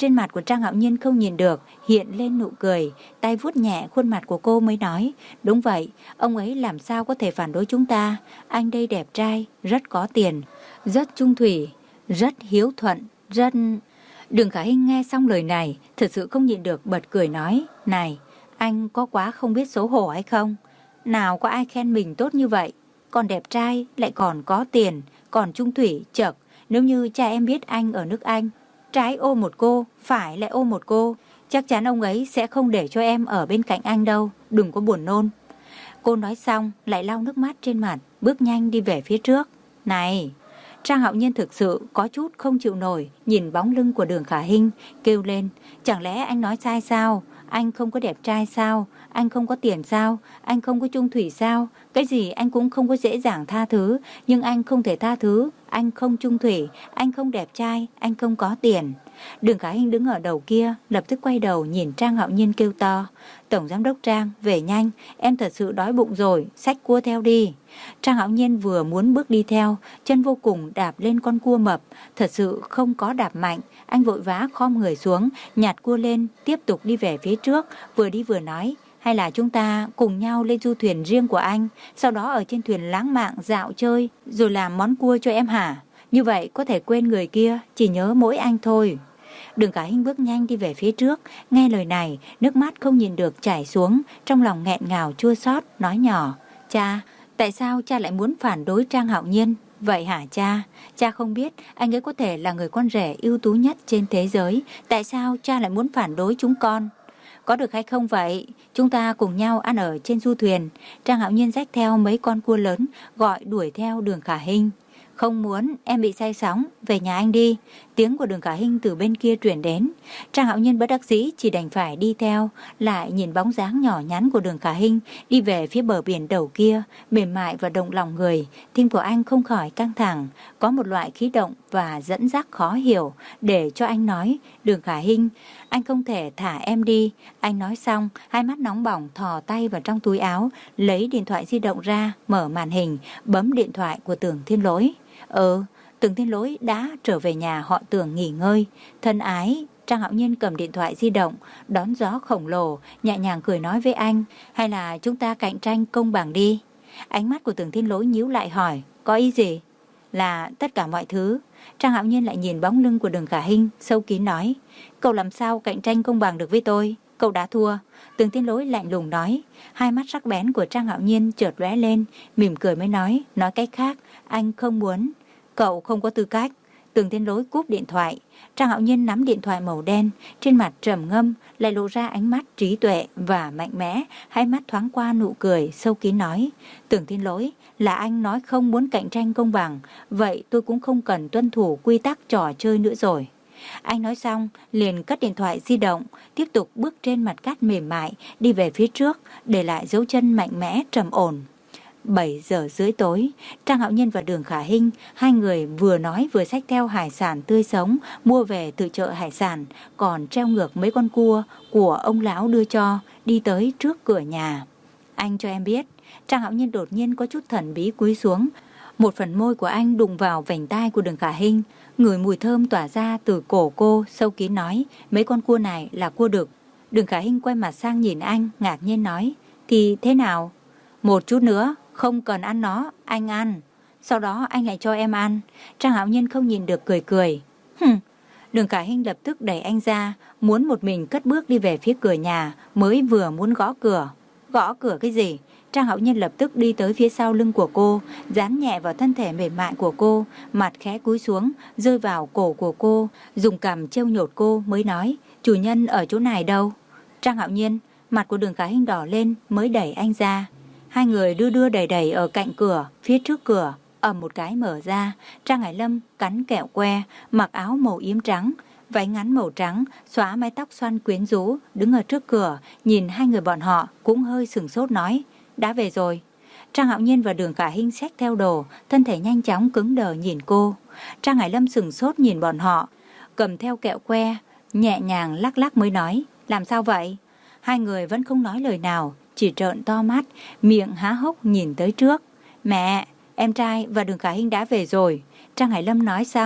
Trên mặt của Trang Hạo Nhiên không nhìn được hiện lên nụ cười, tay vuốt nhẹ khuôn mặt của cô mới nói, đúng vậy, ông ấy làm sao có thể phản đối chúng ta. Anh đây đẹp trai, rất có tiền, rất trung thủy, rất hiếu thuận, rất... Đường Khả Hinh nghe xong lời này thật sự không nhịn được bật cười nói, này, anh có quá không biết xấu hổ hay không? Nào có ai khen mình tốt như vậy, còn đẹp trai, lại còn có tiền, còn trung thủy, chậc. Nếu như cha em biết anh ở nước Anh, trái ôm một cô, phải lại ôm một cô, chắc chắn ông ấy sẽ không để cho em ở bên cạnh anh đâu, đừng có buồn nôn. Cô nói xong lại lau nước mắt trên mặt, bước nhanh đi về phía trước. Này! Trang Hạo Nhiên thực sự có chút không chịu nổi, nhìn bóng lưng của Đường Khả Hinh, kêu lên, chẳng lẽ anh nói sai sao? Anh không có đẹp trai sao? Anh không có tiền sao? Anh không có trung thủy sao? Cái gì anh cũng không có dễ dàng tha thứ, nhưng anh không thể tha thứ. Anh không trung thủy, anh không đẹp trai, anh không có tiền. Đường Khả Hinh đứng ở đầu kia, lập tức quay đầu nhìn Trang Hạo Nhiên kêu to, Tổng Giám đốc Trang, về nhanh, em thật sự đói bụng rồi, xách cua theo đi. Trang Hạo Nhiên vừa muốn bước đi theo, chân vô cùng đạp lên con cua mập, thật sự không có đạp mạnh, anh vội vã khom người xuống, nhặt cua lên, tiếp tục đi về phía trước, vừa đi vừa nói, hay là chúng ta cùng nhau lên du thuyền riêng của anh, sau đó ở trên thuyền lãng mạn dạo chơi, rồi làm món cua cho em hả? Như vậy có thể quên người kia, chỉ nhớ mỗi anh thôi. Đường Khả Hinh bước nhanh đi về phía trước, nghe lời này, nước mắt không nhìn được chảy xuống, trong lòng nghẹn ngào chua xót, nói nhỏ, cha, tại sao cha lại muốn phản đối Trang Hạo Nhiên? Vậy hả cha? Cha không biết anh ấy có thể là người con rể ưu tú nhất trên thế giới, tại sao cha lại muốn phản đối chúng con? Có được hay không vậy? Chúng ta cùng nhau ăn ở trên du thuyền. Trang Hạo Nhiên xách theo mấy con cua lớn, gọi đuổi theo Đường Khả Hinh. Không muốn, em bị say sóng, về nhà anh đi. Tiếng của Đường Khả Hinh từ bên kia truyền đến. Trang Hạo Nhiên bất đắc dĩ chỉ đành phải đi theo, lại nhìn bóng dáng nhỏ nhắn của Đường Khả Hinh đi về phía bờ biển đầu kia, mềm mại và động lòng người. Tim của anh không khỏi căng thẳng, có một loại khí động và dẫn dắt khó hiểu, để cho anh nói, Đường Khả Hinh, anh không thể thả em đi. Anh nói xong, hai mắt nóng bỏng thò tay vào trong túi áo, lấy điện thoại di động ra, mở màn hình, bấm điện thoại của Tưởng Thiên Lỗi. Ừ, Tưởng Thiên Lỗi đã trở về nhà họ Tưởng nghỉ ngơi. Thân ái, Trang Hạo Nhiên cầm điện thoại di động, đón gió khổng lồ, nhẹ nhàng cười nói với anh, hay là chúng ta cạnh tranh công bằng đi. Ánh mắt của Tưởng Thiên Lỗi nhíu lại hỏi, có ý gì? Là tất cả mọi thứ. Trang Hạo Nhiên lại nhìn bóng lưng của Đường Khả Hinh, sâu kín nói, cậu làm sao cạnh tranh công bằng được với tôi? Cậu đã thua. Tưởng Thiên Lỗi lạnh lùng nói. Hai mắt sắc bén của Trang Hạo Nhiên chợt lóe lên, mỉm cười mới nói, nói cách khác, anh không muốn. Cậu không có tư cách. Tưởng Thiên Lỗi cúp điện thoại. Trang Hạo Nhiên nắm điện thoại màu đen, trên mặt trầm ngâm, lại lộ ra ánh mắt trí tuệ và mạnh mẽ, hai mắt thoáng qua nụ cười, sâu kín nói, Tưởng Thiên Lỗi, là anh nói không muốn cạnh tranh công bằng, vậy tôi cũng không cần tuân thủ quy tắc trò chơi nữa rồi. Anh nói xong, liền cất điện thoại di động, tiếp tục bước trên mặt cát mềm mại, đi về phía trước, để lại dấu chân mạnh mẽ trầm ổn. bảy giờ rưỡi tối, Trang Hạo Nhiên và Đường Khả Hinh, hai người vừa nói vừa xách theo hải sản tươi sống, mua về từ chợ hải sản, còn treo ngược mấy con cua của ông lão đưa cho, đi tới trước cửa nhà. Anh cho em biết, Trang Hạo Nhiên đột nhiên có chút thần bí cúi xuống, một phần môi của anh đụng vào vành tai của Đường Khả Hinh, ngửi mùi thơm tỏa ra từ cổ cô, sâu kín nói, mấy con cua này là cua đực. Đường Khả Hinh quay mặt sang nhìn anh, ngạc nhiên nói, thì thế nào? Một chút nữa, không cần ăn nó, anh ăn. Sau đó anh lại cho em ăn. Trang Hạo Nhiên không nhìn được cười cười. Hừm. Đường Khả Hinh lập tức đẩy anh ra, muốn một mình cất bước đi về phía cửa nhà, mới vừa muốn gõ cửa. Gõ cửa cái gì? Trang Hạo Nhiên lập tức đi tới phía sau lưng của cô, dán nhẹ vào thân thể mềm mại của cô, mặt khẽ cúi xuống, rơi vào cổ của cô, dùng cằm trêu nhột cô mới nói, chủ nhân ở chỗ này đâu? Trang Hạo Nhiên, mặt của Đường Khả Hinh đỏ lên mới đẩy anh ra. Hai người đưa đưa đẩy đẩy ở cạnh cửa, phía trước cửa, ầm một cái mở ra, Trang Hải Lâm cắn kẹo que, mặc áo màu yếm trắng, váy ngắn màu trắng, xóa mái tóc xoăn quyến rũ, đứng ở trước cửa, nhìn hai người bọn họ cũng hơi sửng sốt nói, đã về rồi. Trang Hạo Nhiên và Đường Khả Hinh xách theo đồ, thân thể nhanh chóng cứng đờ nhìn cô. Trang Hải Lâm sửng sốt nhìn bọn họ, cầm theo kẹo que, nhẹ nhàng lắc lắc mới nói, làm sao vậy? Hai người vẫn không nói lời nào, chỉ trợn to mắt, miệng há hốc nhìn tới trước. Mẹ, em trai và Đường Khả Hinh đã về rồi. Trang Hải Lâm nói xong,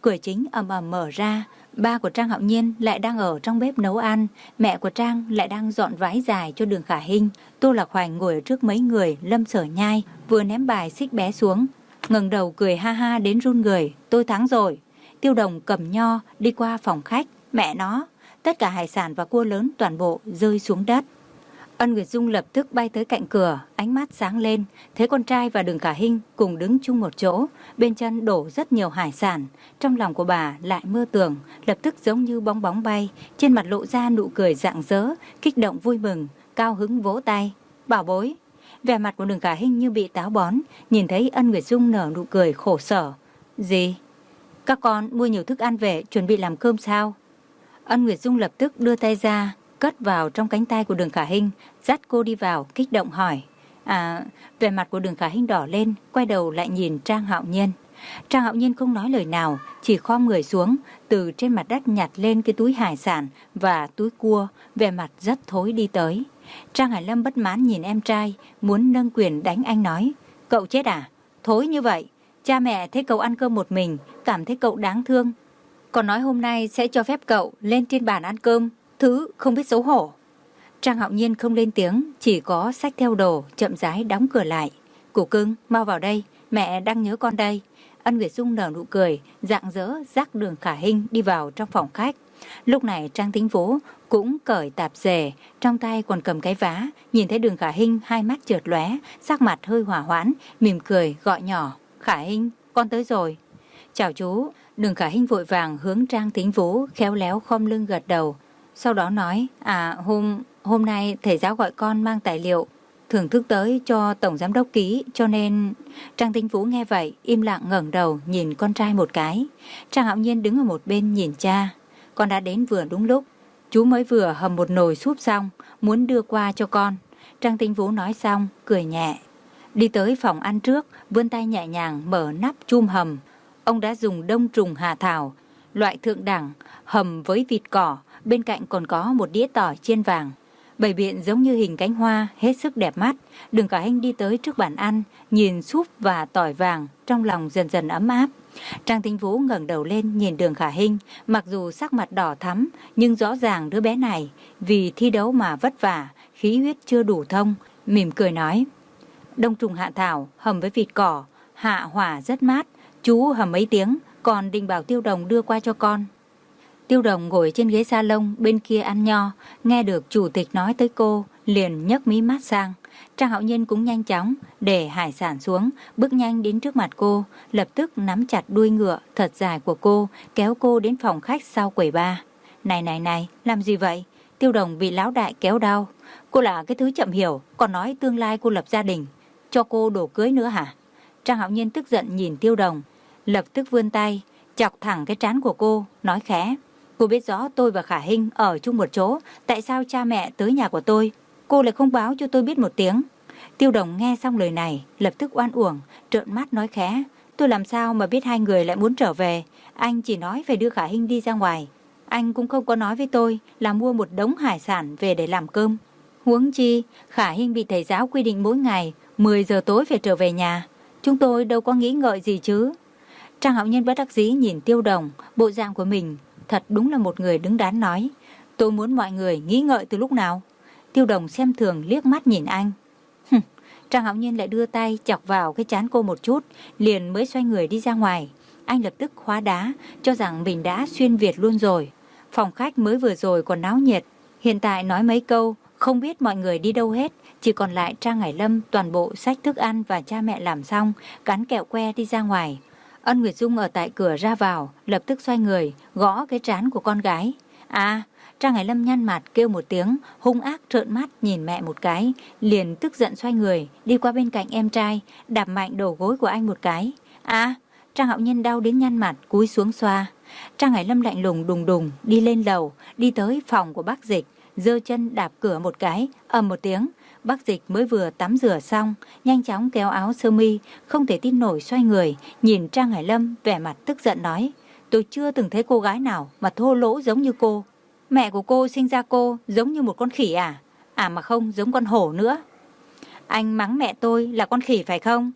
Cửa chính ầm ầm mở ra. Ba của Trang Hạo Nhiên lại đang ở trong bếp nấu ăn, mẹ của Trang lại đang dọn váy dài cho Đường Khả Hinh. Tô Lạc Hoành ngồi ở trước mấy người, Lâm Sở Nhai vừa ném bài xích bé xuống, ngẩng đầu cười ha ha đến run người. Tôi thắng rồi. Tiêu Đồng cầm nho đi qua phòng khách, mẹ nó, tất cả hải sản và cua lớn toàn bộ rơi xuống đất. Ân Nguyệt Dung lập tức bay tới cạnh cửa, ánh mắt sáng lên, thấy con trai và Đường Khả Hinh cùng đứng chung một chỗ, bên chân đổ rất nhiều hải sản. Trong lòng của bà lại mơ tưởng, lập tức giống như bong bóng bay, trên mặt lộ ra nụ cười rạng rỡ, kích động vui mừng, cao hứng vỗ tay. Bảo bối. Vẻ mặt của Đường Khả Hinh như bị táo bón, nhìn thấy Ân Nguyệt Dung nở nụ cười khổ sở. Gì? Các con mua nhiều thức ăn về chuẩn bị làm cơm sao? Ân Nguyệt Dung lập tức đưa tay ra, cất vào trong cánh tay của Đường Khả Hinh, dắt cô đi vào, kích động hỏi. À, vẻ mặt của Đường Khả Hinh đỏ lên, quay đầu lại nhìn Trang Hạo Nhiên. Trang Hạo Nhiên không nói lời nào, chỉ khom người xuống, từ trên mặt đất nhặt lên cái túi hải sản và túi cua, vẻ mặt rất thối đi tới. Trang Hải Lâm bất mãn nhìn em trai, muốn nâng quyền đánh anh nói. Cậu chết à? Thối như vậy. Cha mẹ thấy cậu ăn cơm một mình, cảm thấy cậu đáng thương. Còn nói hôm nay sẽ cho phép cậu lên trên bàn ăn cơm, thứ không biết xấu hổ. Trang Hạo Nhiên không lên tiếng, chỉ có xách theo đồ, chậm rãi đóng cửa lại. Củ cưng, mau vào đây, mẹ đang nhớ con đây. Ân Nguyệt Dung nở nụ cười, rạng rỡ dắt Đường Khả Hinh đi vào trong phòng khách. Lúc này Trang Tính Vũ cũng cởi tạp dề, trong tay còn cầm cái vá, nhìn thấy Đường Khả Hinh hai mắt chợt lóe, sắc mặt hơi hỏa hoãn, mỉm cười gọi nhỏ. Khả Hinh, con tới rồi. Chào chú. Đường Khả Hinh vội vàng hướng Trang Tính Vũ khéo léo khom lưng gật đầu. Sau đó nói, à hôm hôm nay thầy giáo gọi con mang tài liệu thưởng thức tới cho tổng giám đốc ký, cho nên... Trang Tính Vũ nghe vậy, im lặng ngẩng đầu nhìn con trai một cái. Trang Hạo Nhiên đứng ở một bên nhìn cha. Con đã đến vừa đúng lúc, chú mới vừa hầm một nồi súp xong, muốn đưa qua cho con. Trang Tính Vũ nói xong, cười nhẹ. Đi tới phòng ăn trước, vươn tay nhẹ nhàng mở nắp chum hầm. Ông đã dùng đông trùng hà thảo, loại thượng đẳng, hầm với vịt cỏ, bên cạnh còn có một đĩa tỏi chiên vàng. Bày biện giống như hình cánh hoa, hết sức đẹp mắt. Đường Khả Hinh đi tới trước bàn ăn, nhìn súp và tỏi vàng, trong lòng dần dần ấm áp. Trang Tính Vũ ngẩng đầu lên nhìn Đường Khả Hinh, mặc dù sắc mặt đỏ thắm, nhưng rõ ràng đứa bé này vì thi đấu mà vất vả, khí huyết chưa đủ thông, mỉm cười nói. Đông trùng hạ thảo, hầm với vịt cỏ, hạ hỏa rất mát, chú hầm mấy tiếng, còn định bảo Tiêu Đồng đưa qua cho con. Tiêu Đồng ngồi trên ghế salon bên kia ăn nho, nghe được chủ tịch nói tới cô, liền nhấc mí mắt sang. Trang Hạo Nhiên cũng nhanh chóng để hải sản xuống, bước nhanh đến trước mặt cô, lập tức nắm chặt đuôi ngựa thật dài của cô, kéo cô đến phòng khách sau quầy bar. Này này này, làm gì vậy? Tiêu Đồng bị lão đại kéo đau. Cô là cái thứ chậm hiểu, còn nói tương lai cô lập gia đình, cho cô đồ cưới nữa hả? Trang Hạo Nhiên tức giận nhìn Tiêu Đồng, lập tức vươn tay, chọc thẳng cái trán của cô, nói khẽ. Cô biết rõ tôi và Khả Hinh ở chung một chỗ, tại sao cha mẹ tới nhà của tôi, cô lại không báo cho tôi biết một tiếng? Tiêu Đồng nghe xong lời này, lập tức oan uổng, trợn mắt nói khẽ. Tôi làm sao mà biết hai người lại muốn trở về, anh chỉ nói phải đưa Khả Hinh đi ra ngoài. Anh cũng không có nói với tôi là mua một đống hải sản về để làm cơm. Huống chi, Khả Hinh bị thầy giáo quy định mỗi ngày mười giờ tối phải trở về nhà. Chúng tôi đâu có nghĩ ngợi gì chứ. Trang Hạo Nhiên bất đắc dĩ nhìn Tiêu Đồng, bộ dạng của mình thật đúng là một người đứng đắn nói. Tôi muốn mọi người nghĩ ngợi từ lúc nào? Tiêu Đồng xem thường liếc mắt nhìn anh. Hừm, Trang Hạo Nhiên lại đưa tay chọc vào cái trán cô một chút, liền mới xoay người đi ra ngoài. Anh lập tức khóa đá, cho rằng mình đã xuyên Việt luôn rồi. Phòng khách mới vừa rồi còn náo nhiệt, hiện tại nói mấy câu, không biết mọi người đi đâu hết. Chỉ còn lại Trang Hải Lâm toàn bộ xách thức ăn và cha mẹ làm xong, cắn kẹo que đi ra ngoài. Ân Nguyệt Dung ở tại cửa ra vào, lập tức xoay người, gõ cái trán của con gái. À, Trang Hải Lâm nhăn mặt kêu một tiếng, hung ác trợn mắt nhìn mẹ một cái, liền tức giận xoay người, đi qua bên cạnh em trai, đạp mạnh đầu gối của anh một cái. À, Trang Hạo Nhiên đau đến nhăn mặt, cúi xuống xoa. Trang Hải Lâm lạnh lùng đùng đùng, đi lên lầu, đi tới phòng của bác Dịch, giơ chân đạp cửa một cái, ầm một tiếng. Bác Dịch mới vừa tắm rửa xong, nhanh chóng kéo áo sơ mi, không thể tin nổi xoay người, nhìn Trang Hải Lâm vẻ mặt tức giận nói. Tôi chưa từng thấy cô gái nào mà thô lỗ giống như cô. Mẹ của cô sinh ra cô giống như một con khỉ à? À mà không, giống con hổ nữa. Anh mắng mẹ tôi là con khỉ phải không?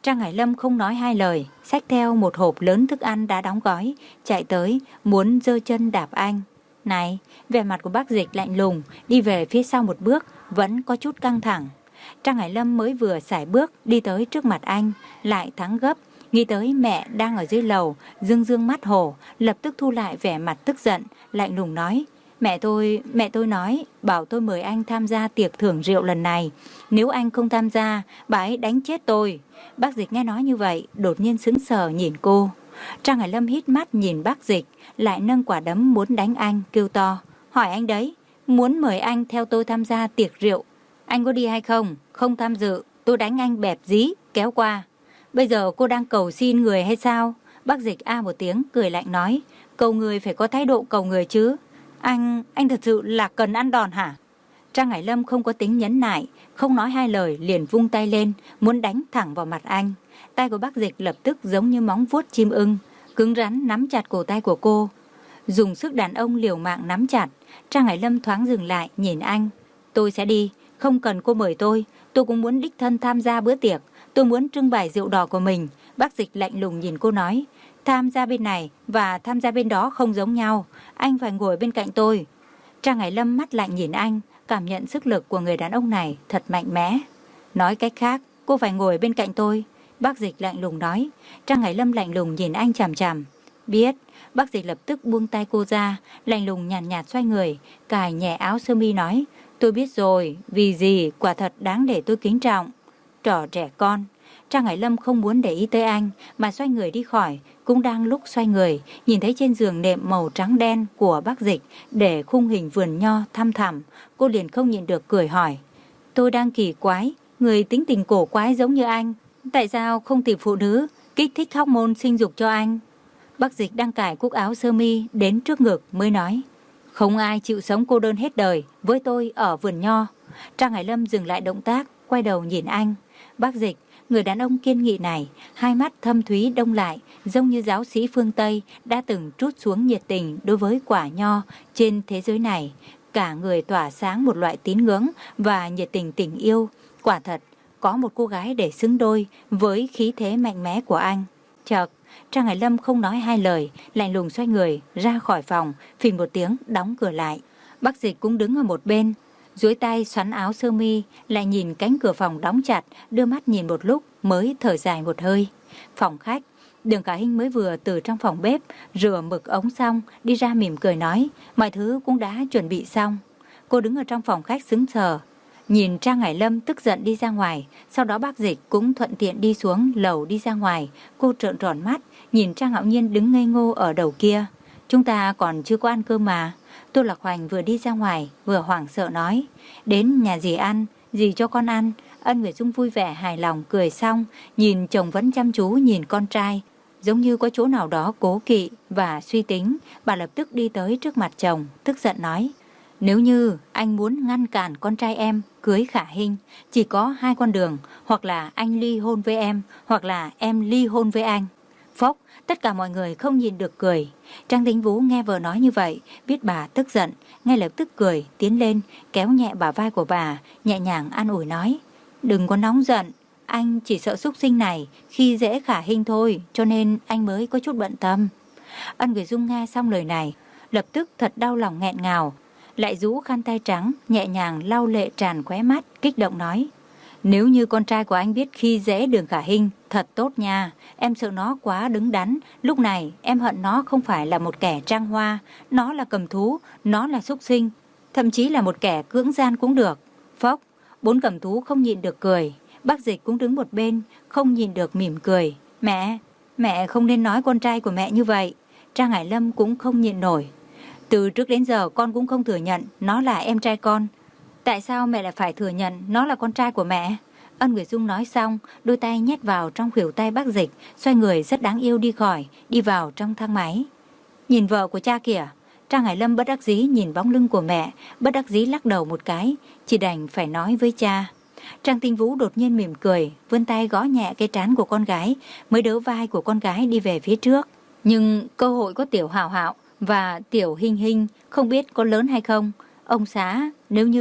Trang Hải Lâm không nói hai lời, xách theo một hộp lớn thức ăn đã đóng gói, chạy tới, muốn giơ chân đạp anh. Này, vẻ mặt của bác Dịch lạnh lùng, đi về phía sau một bước, vẫn có chút căng thẳng. Trang Hải Lâm mới vừa sải bước, đi tới trước mặt anh, lại thắng gấp, nghĩ tới mẹ đang ở dưới lầu, dương dương mắt hổ, lập tức thu lại vẻ mặt tức giận, lạnh lùng nói. Mẹ tôi, mẹ tôi nói, bảo tôi mời anh tham gia tiệc thưởng rượu lần này. Nếu anh không tham gia, bà ấy đánh chết tôi. Bác Dịch nghe nói như vậy, đột nhiên sững sờ nhìn cô. Trang Hải Lâm hít mắt nhìn bác Dịch, lại nâng quả đấm muốn đánh anh, kêu to. Hỏi anh đấy, muốn mời anh theo tôi tham gia tiệc rượu. Anh có đi hay không? Không tham dự, tôi đánh anh bẹp dí, kéo qua. Bây giờ cô đang cầu xin người hay sao? Bác Dịch a một tiếng, cười lạnh nói. Cầu người phải có thái độ cầu người chứ. Anh, anh thật sự là cần ăn đòn hả? Trang Hải Lâm không có tính nhẫn nại, không nói hai lời liền vung tay lên, muốn đánh thẳng vào mặt anh. Tay của bác Dịch lập tức giống như móng vuốt chim ưng, cứng rắn nắm chặt cổ tay của cô. Dùng sức đàn ông liều mạng nắm chặt. Trang Hải Lâm thoáng dừng lại nhìn anh. Tôi sẽ đi, không cần cô mời tôi, tôi cũng muốn đích thân tham gia bữa tiệc, tôi muốn trưng bày rượu đỏ của mình. Bác Dịch lạnh lùng nhìn cô nói. Tham gia bên này và tham gia bên đó không giống nhau, anh phải ngồi bên cạnh tôi. Trang Hải Lâm mắt lạnh nhìn anh, cảm nhận sức lực của người đàn ông này thật mạnh mẽ. Nói cách khác, cô phải ngồi bên cạnh tôi. Bác Dịch lạnh lùng nói. Trang Hải Lâm lạnh lùng nhìn anh chằm chằm. Biết. Bác Dịch lập tức buông tay cô ra, lạnh lùng nhàn nhạt, nhạt xoay người, cài nhẹ áo sơ mi nói. Tôi biết rồi, vì gì quả thật đáng để tôi kính trọng. Trò trẻ con. Trang Hải Lâm không muốn để ý tới anh, mà xoay người đi khỏi. Cũng đang lúc xoay người, nhìn thấy trên giường nệm màu trắng đen của bác Dịch để khung hình vườn nho thăm thẳm, cô liền không nhịn được cười hỏi. Tôi đang kỳ quái, người tính tình cổ quái giống như anh, tại sao không tìm phụ nữ kích thích hormone sinh dục cho anh? Bác Dịch đang cài cúc áo sơ mi đến trước ngực mới nói. Không ai chịu sống cô đơn hết đời với tôi ở vườn nho. Trang Hải Lâm dừng lại động tác, quay đầu nhìn anh. Bác Dịch, người đàn ông kiên nghị này, hai mắt thâm thúy đông lại, giống như giáo sĩ phương Tây đã từng trút xuống nhiệt tình đối với quả nho trên thế giới này. Cả người tỏa sáng một loại tín ngưỡng và nhiệt tình tình yêu. Quả thật, có một cô gái để xứng đôi với khí thế mạnh mẽ của anh. Chợt, Trang Hải Lâm không nói hai lời, lạnh lùng xoay người ra khỏi phòng, phình một tiếng đóng cửa lại. Bác Dịch cũng đứng ở một bên, duỗi tay xoắn áo sơ mi, lại nhìn cánh cửa phòng đóng chặt, đưa mắt nhìn một lúc mới thở dài một hơi. Phòng khách, Đường Khả Hinh mới vừa từ trong phòng bếp rửa mực ống xong, đi ra mỉm cười nói, mọi thứ cũng đã chuẩn bị xong. Cô đứng ở trong phòng khách sững sờ, nhìn Trang Hải Lâm tức giận đi ra ngoài, sau đó bác Dịch cũng thuận tiện đi xuống lầu đi ra ngoài. Cô trợn tròn mắt, nhìn Trang Hạo Nhiên đứng ngây ngô ở đầu kia. Chúng ta còn chưa có ăn cơm mà. Tô Lạc Hoành vừa đi ra ngoài, vừa hoảng sợ nói, đến nhà dì ăn, dì cho con ăn. Ân Nguyệt Dung vui vẻ hài lòng cười xong, nhìn chồng vẫn chăm chú nhìn con trai, giống như có chỗ nào đó cố kỵ và suy tính. Bà lập tức đi tới trước mặt chồng, tức giận nói, nếu như anh muốn ngăn cản con trai em cưới Khả Hinh, chỉ có hai con đường, hoặc là anh ly hôn với em, hoặc là em ly hôn với anh. Phốc, tất cả mọi người không nhìn được cười. Trang Tính Vũ nghe vợ nói như vậy, biết bà tức giận, ngay lập tức cười, tiến lên, kéo nhẹ bả vai của bà, nhẹ nhàng an ủi nói, đừng có nóng giận, anh chỉ sợ xúc sinh này khi dễ Khả Hinh thôi, cho nên anh mới có chút bận tâm. Ân Nguyệt Dung nghe xong lời này, lập tức thật đau lòng nghẹn ngào, lại rũ khăn tay trắng, nhẹ nhàng lau lệ tràn khóe mắt, kích động nói, nếu như con trai của anh biết khi dễ Đường Khả Hinh, thật tốt nha, em sợ nó quá đứng đắn, lúc này em hận nó không phải là một kẻ trang hoa, nó là cầm thú, nó là xúc sinh, thậm chí là một kẻ cưỡng gian cũng được. Phốc, bốn cầm thú không nhịn được cười, bác Dịch cũng đứng một bên, không nhịn được mỉm cười. Mẹ, mẹ không nên nói con trai của mẹ như vậy. Trang Hải Lâm cũng không nhịn nổi. Từ trước đến giờ con cũng không thừa nhận nó là em trai con. Tại sao mẹ lại phải thừa nhận nó là con trai của mẹ? Ân Nguyệt Dung nói xong, đôi tay nhét vào trong khuỷu tay bác Dịch, xoay người rất đáng yêu đi khỏi, đi vào trong thang máy. Nhìn vợ của cha kìa. Trang Hải Lâm bất đắc dĩ nhìn bóng lưng của mẹ, bất đắc dĩ lắc đầu một cái, chỉ đành phải nói với cha. Trang Tinh Vũ đột nhiên mỉm cười, vươn tay gõ nhẹ cái trán của con gái, mới đỡ vai của con gái đi về phía trước. Nhưng cơ hội có Tiểu Hạo Hạo và Tiểu Hinh Hinh không biết có lớn hay không. Ông xã, nếu như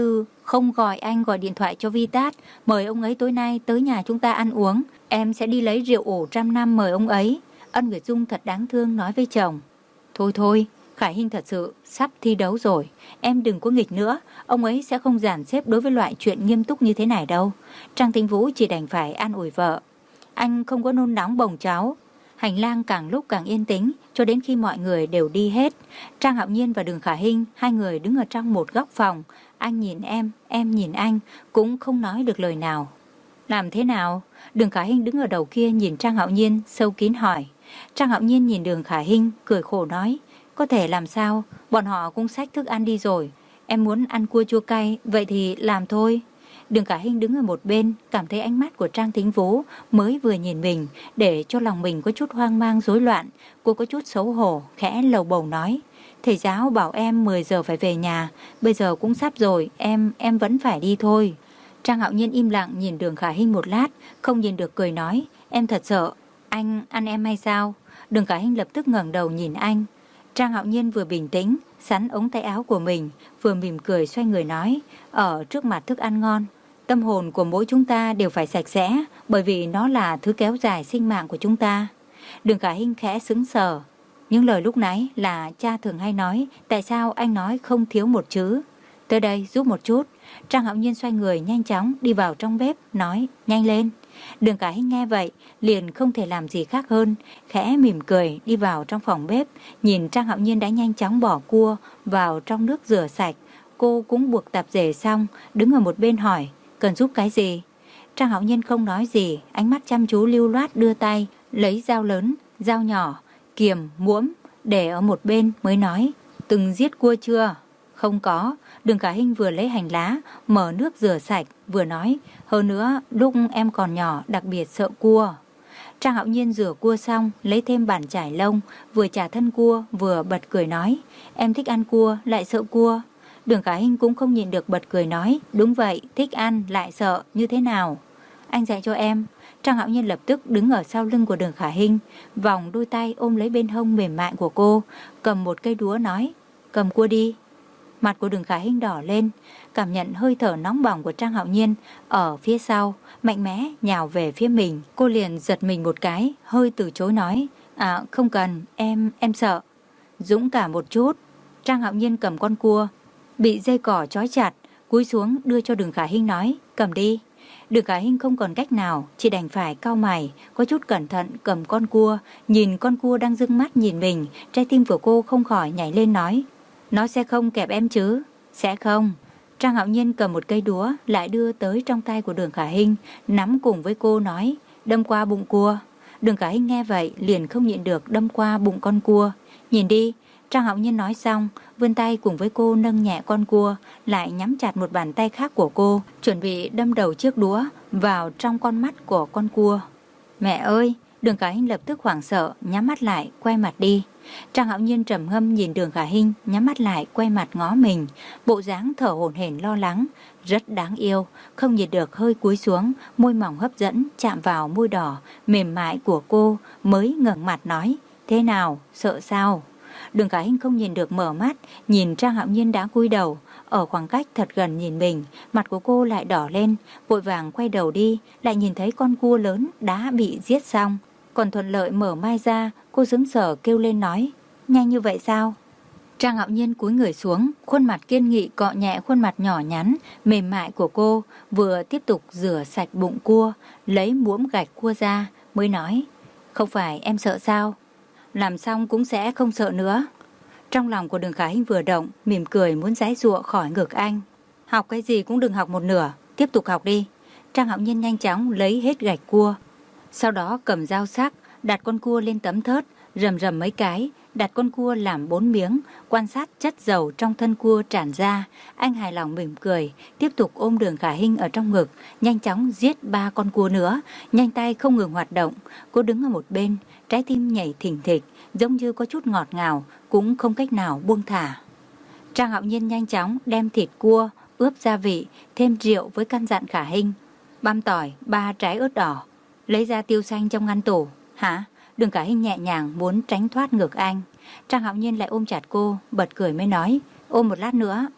không gọi anh gọi điện thoại cho Vi Tát, mời ông ấy tối nay tới nhà chúng ta ăn uống. Em sẽ đi lấy rượu ủ trăm năm mời ông ấy. Ân Nguyệt Dung thật đáng thương nói với chồng. Thôi thôi, Khải Hinh thật sự sắp thi đấu rồi, em đừng có nghịch nữa, ông ấy sẽ không dàn xếp đối với loại chuyện nghiêm túc như thế này đâu. Trang Tĩnh Vũ chỉ đành phải an ủi vợ. Anh không có nôn nóng bồng cháu. Hành lang càng lúc càng yên tĩnh cho đến khi mọi người đều đi hết. Trang Hạo Nhiên và Đường Khả Hinh, hai người đứng ở trong một góc phòng. Anh nhìn em, em nhìn anh, cũng không nói được lời nào. Làm thế nào? Đường Khả Hinh đứng ở đầu kia nhìn Trang Hạo Nhiên, sâu kín hỏi. Trang Hạo Nhiên nhìn Đường Khả Hinh, cười khổ nói. Có thể làm sao, bọn họ cũng xách thức ăn đi rồi. Em muốn ăn cua chua cay, vậy thì làm thôi. Đường Khả Hinh đứng ở một bên, cảm thấy ánh mắt của Trang Tĩnh Vũ mới vừa nhìn mình, để cho lòng mình có chút hoang mang rối loạn. Cô có chút xấu hổ, khẽ lầu bầu nói. Thầy giáo bảo em mười giờ phải về nhà, bây giờ cũng sắp rồi, em em vẫn phải đi thôi. Trang Hạo Nhiên im lặng nhìn Đường Khả Hinh một lát, không nhìn được cười nói. Em thật sợ, anh ăn em hay sao? Đường Khả Hinh lập tức ngẩng đầu nhìn anh. Trang Hạo Nhiên vừa bình tĩnh, sắn ống tay áo của mình, vừa mỉm cười xoay người nói. Ở trước mặt thức ăn ngon, tâm hồn của mỗi chúng ta đều phải sạch sẽ, bởi vì nó là thứ kéo dài sinh mạng của chúng ta. Đường Khả Hinh khẽ sững sờ. Những lời lúc nãy là cha thường hay nói, tại sao anh nói không thiếu một chữ? Tới đây giúp một chút. Trang Hạo Nhiên xoay người nhanh chóng đi vào trong bếp, nói nhanh lên. Đường Khả Hinh nghe vậy, liền không thể làm gì khác hơn, khẽ mỉm cười đi vào trong phòng bếp, nhìn Trang Hạo Nhiên đã nhanh chóng bỏ cua vào trong nước rửa sạch. Cô cũng buộc tạp dề xong, đứng ở một bên hỏi, cần giúp cái gì? Trang Hạo Nhiên không nói gì, ánh mắt chăm chú lưu loát đưa tay, lấy dao lớn, dao nhỏ, kiềm, muỗng, để ở một bên mới nói, từng giết cua chưa? Không có. Đường Khả Hinh vừa lấy hành lá, mở nước rửa sạch, vừa nói, hơn nữa lúc em còn nhỏ đặc biệt sợ cua. Trang Hạo Nhiên rửa cua xong, lấy thêm bàn chải lông, vừa chả thân cua, vừa bật cười nói, em thích ăn cua, lại sợ cua. Đường Khả Hinh cũng không nhìn được, bật cười nói, đúng vậy, thích ăn, lại sợ, như thế nào? Anh dạy cho em. Trang Hạo Nhiên lập tức đứng ở sau lưng của Đường Khả Hinh, vòng đôi tay ôm lấy bên hông mềm mại của cô, cầm một cây đũa nói, cầm cua đi. Mặt của Đường Khả Hinh đỏ lên, cảm nhận hơi thở nóng bỏng của Trang Hạo Nhiên ở phía sau, mạnh mẽ nhào về phía mình. Cô liền giật mình một cái, hơi từ chối nói, à không cần, em, em sợ. Dũng cảm một chút. Trang Hạo Nhiên cầm con cua, bị dây cỏ trói chặt, cúi xuống đưa cho Đường Khả Hinh nói, cầm đi. Đường Khả Hinh không còn cách nào, chỉ đành phải cau mày, có chút cẩn thận cầm con cua, nhìn con cua đang dưng mắt nhìn mình, trái tim của cô không khỏi nhảy lên nói, nó sẽ không kẹp em chứ? Sẽ không. Trang Hạo Nhiên cầm một cây đũa lại đưa tới trong tay của Đường Khả Hinh, nắm cùng với cô nói, đâm qua bụng cua. Đường Khả Hinh nghe vậy liền không nhịn được đâm qua bụng con cua. Nhìn đi. Trang Hạo Nhiên nói xong, vươn tay cùng với cô nâng nhẹ con cua, lại nhắm chặt một bàn tay khác của cô, chuẩn bị đâm đầu chiếc đũa vào trong con mắt của con cua. Mẹ ơi! Đường Khả Hinh lập tức hoảng sợ, nhắm mắt lại, quay mặt đi. Trang Hạo Nhiên trầm ngâm nhìn Đường Khả Hinh, nhắm mắt lại, quay mặt ngó mình, bộ dáng thở hổn hển lo lắng, rất đáng yêu, không nhịn được hơi cúi xuống, môi mỏng hấp dẫn chạm vào môi đỏ mềm mại của cô, mới ngẩng mặt nói, thế nào, sợ sao? Đường Khả Hinh không nhìn được mở mắt, nhìn Trang Hạo Nhiên đã cúi đầu, ở khoảng cách thật gần nhìn mình, mặt của cô lại đỏ lên, vội vàng quay đầu đi, lại nhìn thấy con cua lớn đã bị giết xong. Còn thuận lợi mở mai ra, cô sững sờ kêu lên nói, nhanh như vậy sao? Trang Hạo Nhiên cúi người xuống, khuôn mặt kiên nghị cọ nhẹ khuôn mặt nhỏ nhắn, mềm mại của cô, vừa tiếp tục rửa sạch bụng cua, lấy muỗng gạch cua ra, mới nói, không phải em sợ sao? Làm xong cũng sẽ không sợ nữa. Trong lòng của Đường Khả Hinh vừa động, mỉm cười muốn giãy giụa khỏi ngực anh. Học cái gì cũng đừng học một nửa, tiếp tục học đi. Trang Hạo Nhiên nhanh chóng lấy hết gạch cua, sau đó cầm dao sắc, đặt con cua lên tấm thớt, rầm rầm mấy cái, đặt con cua làm bốn miếng, quan sát chất dầu trong thân cua tràn ra. Anh hài lòng mỉm cười, tiếp tục ôm Đường Khả Hinh ở trong ngực, nhanh chóng giết ba con cua nữa, nhanh tay không ngừng hoạt động. Cô đứng ở một bên, trái tim nhảy thình thịch, giống như có chút ngọt ngào, cũng không cách nào buông thả. Trang Hạo Nhiên nhanh chóng đem thịt cua, ướp gia vị, thêm rượu với căn dặn Khả Hinh, băm tỏi, ba trái ớt đỏ, lấy ra tiêu xanh trong ngăn tủ. Hả? Đường Khả Hinh nhẹ nhàng muốn tránh thoát ngực anh. Trang Hạo Nhiên lại ôm chặt cô, bật cười mới nói, ôm một lát nữa.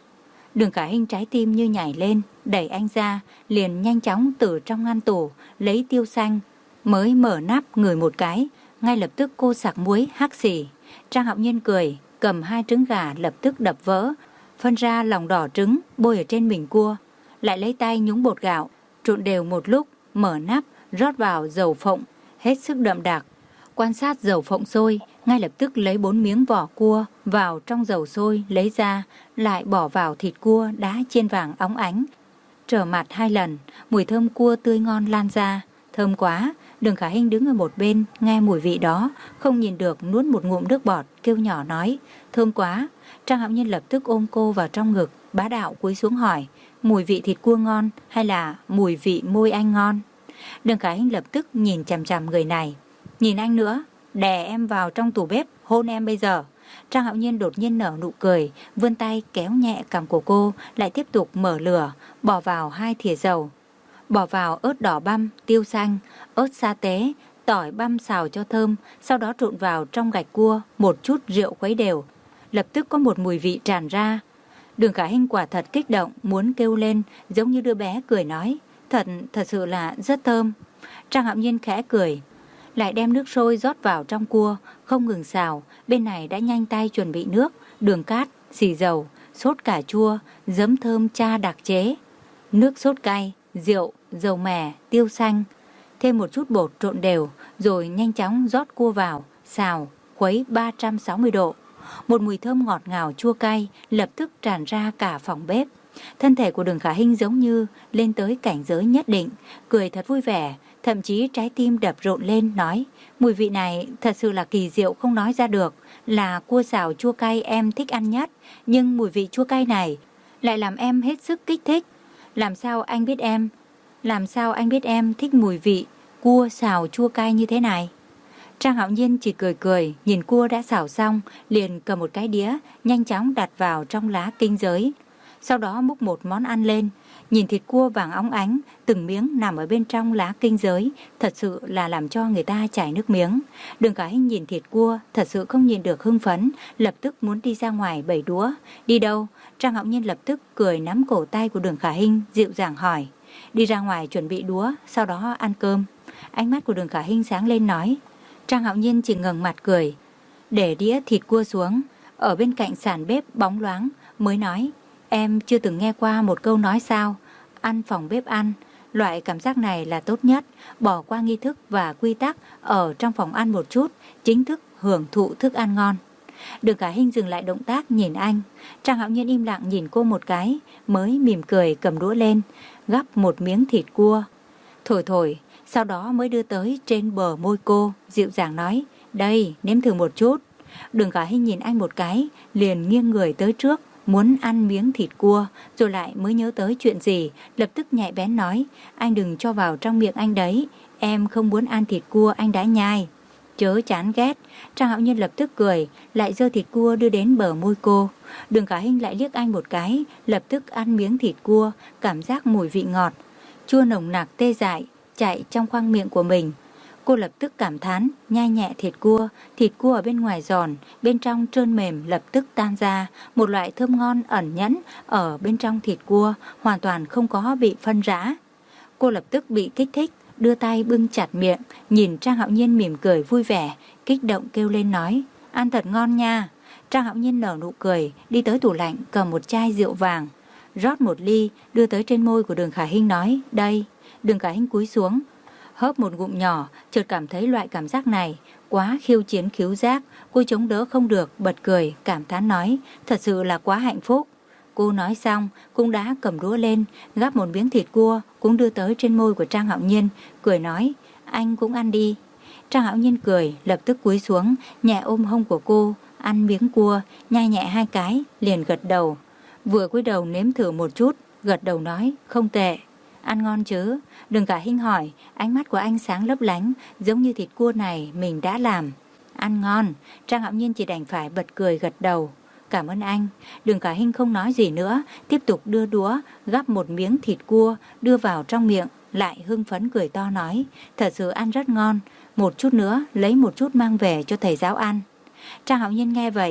Đường Khả Hinh trái tim như nhảy lên, đẩy anh ra, liền nhanh chóng từ trong ngăn tủ lấy tiêu xanh, mới mở nắp ngửi một cái, ngay lập tức cô sặc muối hắc xì. Trang Hạo Nhiên cười, cầm hai trứng gà lập tức đập vỡ, phân ra lòng đỏ trứng bôi ở trên mình cua, lại lấy tay nhúng bột gạo, trộn đều một lúc, mở nắp, rót vào dầu phộng, hết sức đậm đặc. Quan sát dầu phộng sôi, ngay lập tức lấy bốn miếng vỏ cua vào trong dầu sôi lấy ra, lại bỏ vào thịt cua đã chiên vàng óng ánh. Trở mặt hai lần, mùi thơm cua tươi ngon lan ra, thơm quá. Đường Khả Hinh đứng ở một bên, nghe mùi vị đó, không nhìn được nuốt một ngụm nước bọt, kêu nhỏ nói, thơm quá. Trang Hạo Nhiên lập tức ôm cô vào trong ngực, bá đạo cúi xuống hỏi, mùi vị thịt cua ngon hay là mùi vị môi anh ngon? Đường Khả Hinh lập tức nhìn chằm chằm người này, nhìn anh nữa, đè em vào trong tủ bếp, hôn em bây giờ. Trang Hạo Nhiên đột nhiên nở nụ cười, vươn tay kéo nhẹ cằm của cô, lại tiếp tục mở lửa, bỏ vào hai thìa dầu, bỏ vào ớt đỏ băm, tiêu xanh, ớt sa tế, tỏi băm xào cho thơm, sau đó trộn vào trong gạch cua, một chút rượu khuấy đều. Lập tức có một mùi vị tràn ra. Đường Khả Hinh quả thật kích động, muốn kêu lên, giống như đứa bé cười nói, thật, thật sự là rất thơm. Trang Hạo Nhiên khẽ cười, lại đem nước sôi rót vào trong cua, không ngừng xào. Bên này đã nhanh tay chuẩn bị nước, đường cát, xì dầu, sốt cà chua, giấm thơm cha đặc chế, nước sốt cay, rượu, dầu mè, tiêu xanh, thêm một chút bột trộn đều, rồi nhanh chóng rót cua vào, xào, khuấy ba trăm sáu mươi độ. Một mùi thơm ngọt ngào chua cay lập tức tràn ra cả phòng bếp. Thân thể của Đường Khả Hinh giống như lên tới cảnh giới nhất định, cười thật vui vẻ, thậm chí trái tim đập rộn lên, nói, mùi vị này thật sự là kỳ diệu không nói ra được, là cua xào chua cay em thích ăn nhất, nhưng mùi vị chua cay này lại làm em hết sức kích thích. Làm sao anh biết em, làm sao anh biết em thích mùi vị cua xào chua cay như thế này? Trang Hạo Nhiên chỉ cười cười, nhìn cua đã xào xong, liền cầm một cái đĩa, nhanh chóng đặt vào trong lá kinh giới. Sau đó múc một món ăn lên, nhìn thịt cua vàng óng ánh, từng miếng nằm ở bên trong lá kinh giới, thật sự là làm cho người ta chảy nước miếng. Đường Khả Hinh nhìn thịt cua, thật sự không nhìn được hưng phấn, lập tức muốn đi ra ngoài bày đũa. Đi đâu? Trang Hạo Nhiên lập tức cười nắm cổ tay của Đường Khả Hinh, dịu dàng hỏi. Đi ra ngoài chuẩn bị đũa, sau đó ăn cơm. Ánh mắt của Đường Khả Hinh sáng lên nói. Trang Hạo Nhiên chỉ ngẩng mặt cười, để đĩa thịt cua xuống, ở bên cạnh sàn bếp bóng loáng, mới nói, em chưa từng nghe qua một câu nói sao, ăn phòng bếp ăn, loại cảm giác này là tốt nhất, bỏ qua nghi thức và quy tắc ở trong phòng ăn một chút, chính thức hưởng thụ thức ăn ngon. Đường Khả Hinh dừng lại động tác nhìn anh. Trang Hạo Nhiên im lặng nhìn cô một cái, mới mỉm cười cầm đũa lên, gắp một miếng thịt cua, thổi thổi, sau đó mới đưa tới trên bờ môi cô, dịu dàng nói, đây, nếm thử một chút. Đường Khả Hinh nhìn anh một cái, liền nghiêng người tới trước, muốn ăn miếng thịt cua, rồi lại mới nhớ tới chuyện gì, lập tức nhạy bén nói, anh đừng cho vào trong miệng anh đấy, em không muốn ăn thịt cua anh đã nhai. Chớ chán ghét. Trang Hạo Nhiên lập tức cười, lại giơ thịt cua đưa đến bờ môi cô. Đường Khả Hinh lại liếc anh một cái, lập tức ăn miếng thịt cua, cảm giác mùi vị ngọt, chua nồng nặc tê dại chạy trong khoang miệng của mình. Cô lập tức cảm thán, nhai nhẹ thịt cua, thịt cua ở bên ngoài giòn, bên trong trơn mềm lập tức tan ra, một loại thơm ngon ẩn nhẫn ở bên trong thịt cua, hoàn toàn không có bị phân rã. Cô lập tức bị kích thích, đưa tay bưng chặt miệng, nhìn Trang Hạo Nhiên mỉm cười vui vẻ, kích động kêu lên nói, ăn thật ngon nha. Trang Hạo Nhiên nở nụ cười, đi tới tủ lạnh cầm một chai rượu vàng, rót một ly, đưa tới trên môi của Đường Khả Hinh nói, đây. Đường Khả Hinh cúi xuống, hớp một ngụm nhỏ, chợt cảm thấy loại cảm giác này quá khiêu chiến khiếu giác, cô chống đỡ không được, bật cười, cảm thán nói, thật sự là quá hạnh phúc. Cô nói xong, cũng đã cầm đũa lên, gắp một miếng thịt cua, cũng đưa tới trên môi của Trang Hạo Nhiên, cười nói, anh cũng ăn đi. Trang Hạo Nhiên cười, lập tức cúi xuống, nhẹ ôm hông của cô, ăn miếng cua, nhai nhẹ hai cái, liền gật đầu. Vừa cúi đầu nếm thử một chút, gật đầu nói, không tệ. Ăn ngon chứ? Đường Khả Hinh hỏi, ánh mắt của anh sáng lấp lánh, giống như thịt cua này mình đã làm. Ăn ngon. Trang Hạo Nhiên chỉ đành phải bật cười gật đầu. Cảm ơn anh. Đường Khả Hinh không nói gì nữa, tiếp tục đưa đũa, gắp một miếng thịt cua, đưa vào trong miệng, lại hưng phấn cười to nói, thật sự ăn rất ngon, một chút nữa lấy một chút mang về cho thầy giáo ăn. Trang Hạo Nhiên nghe vậy,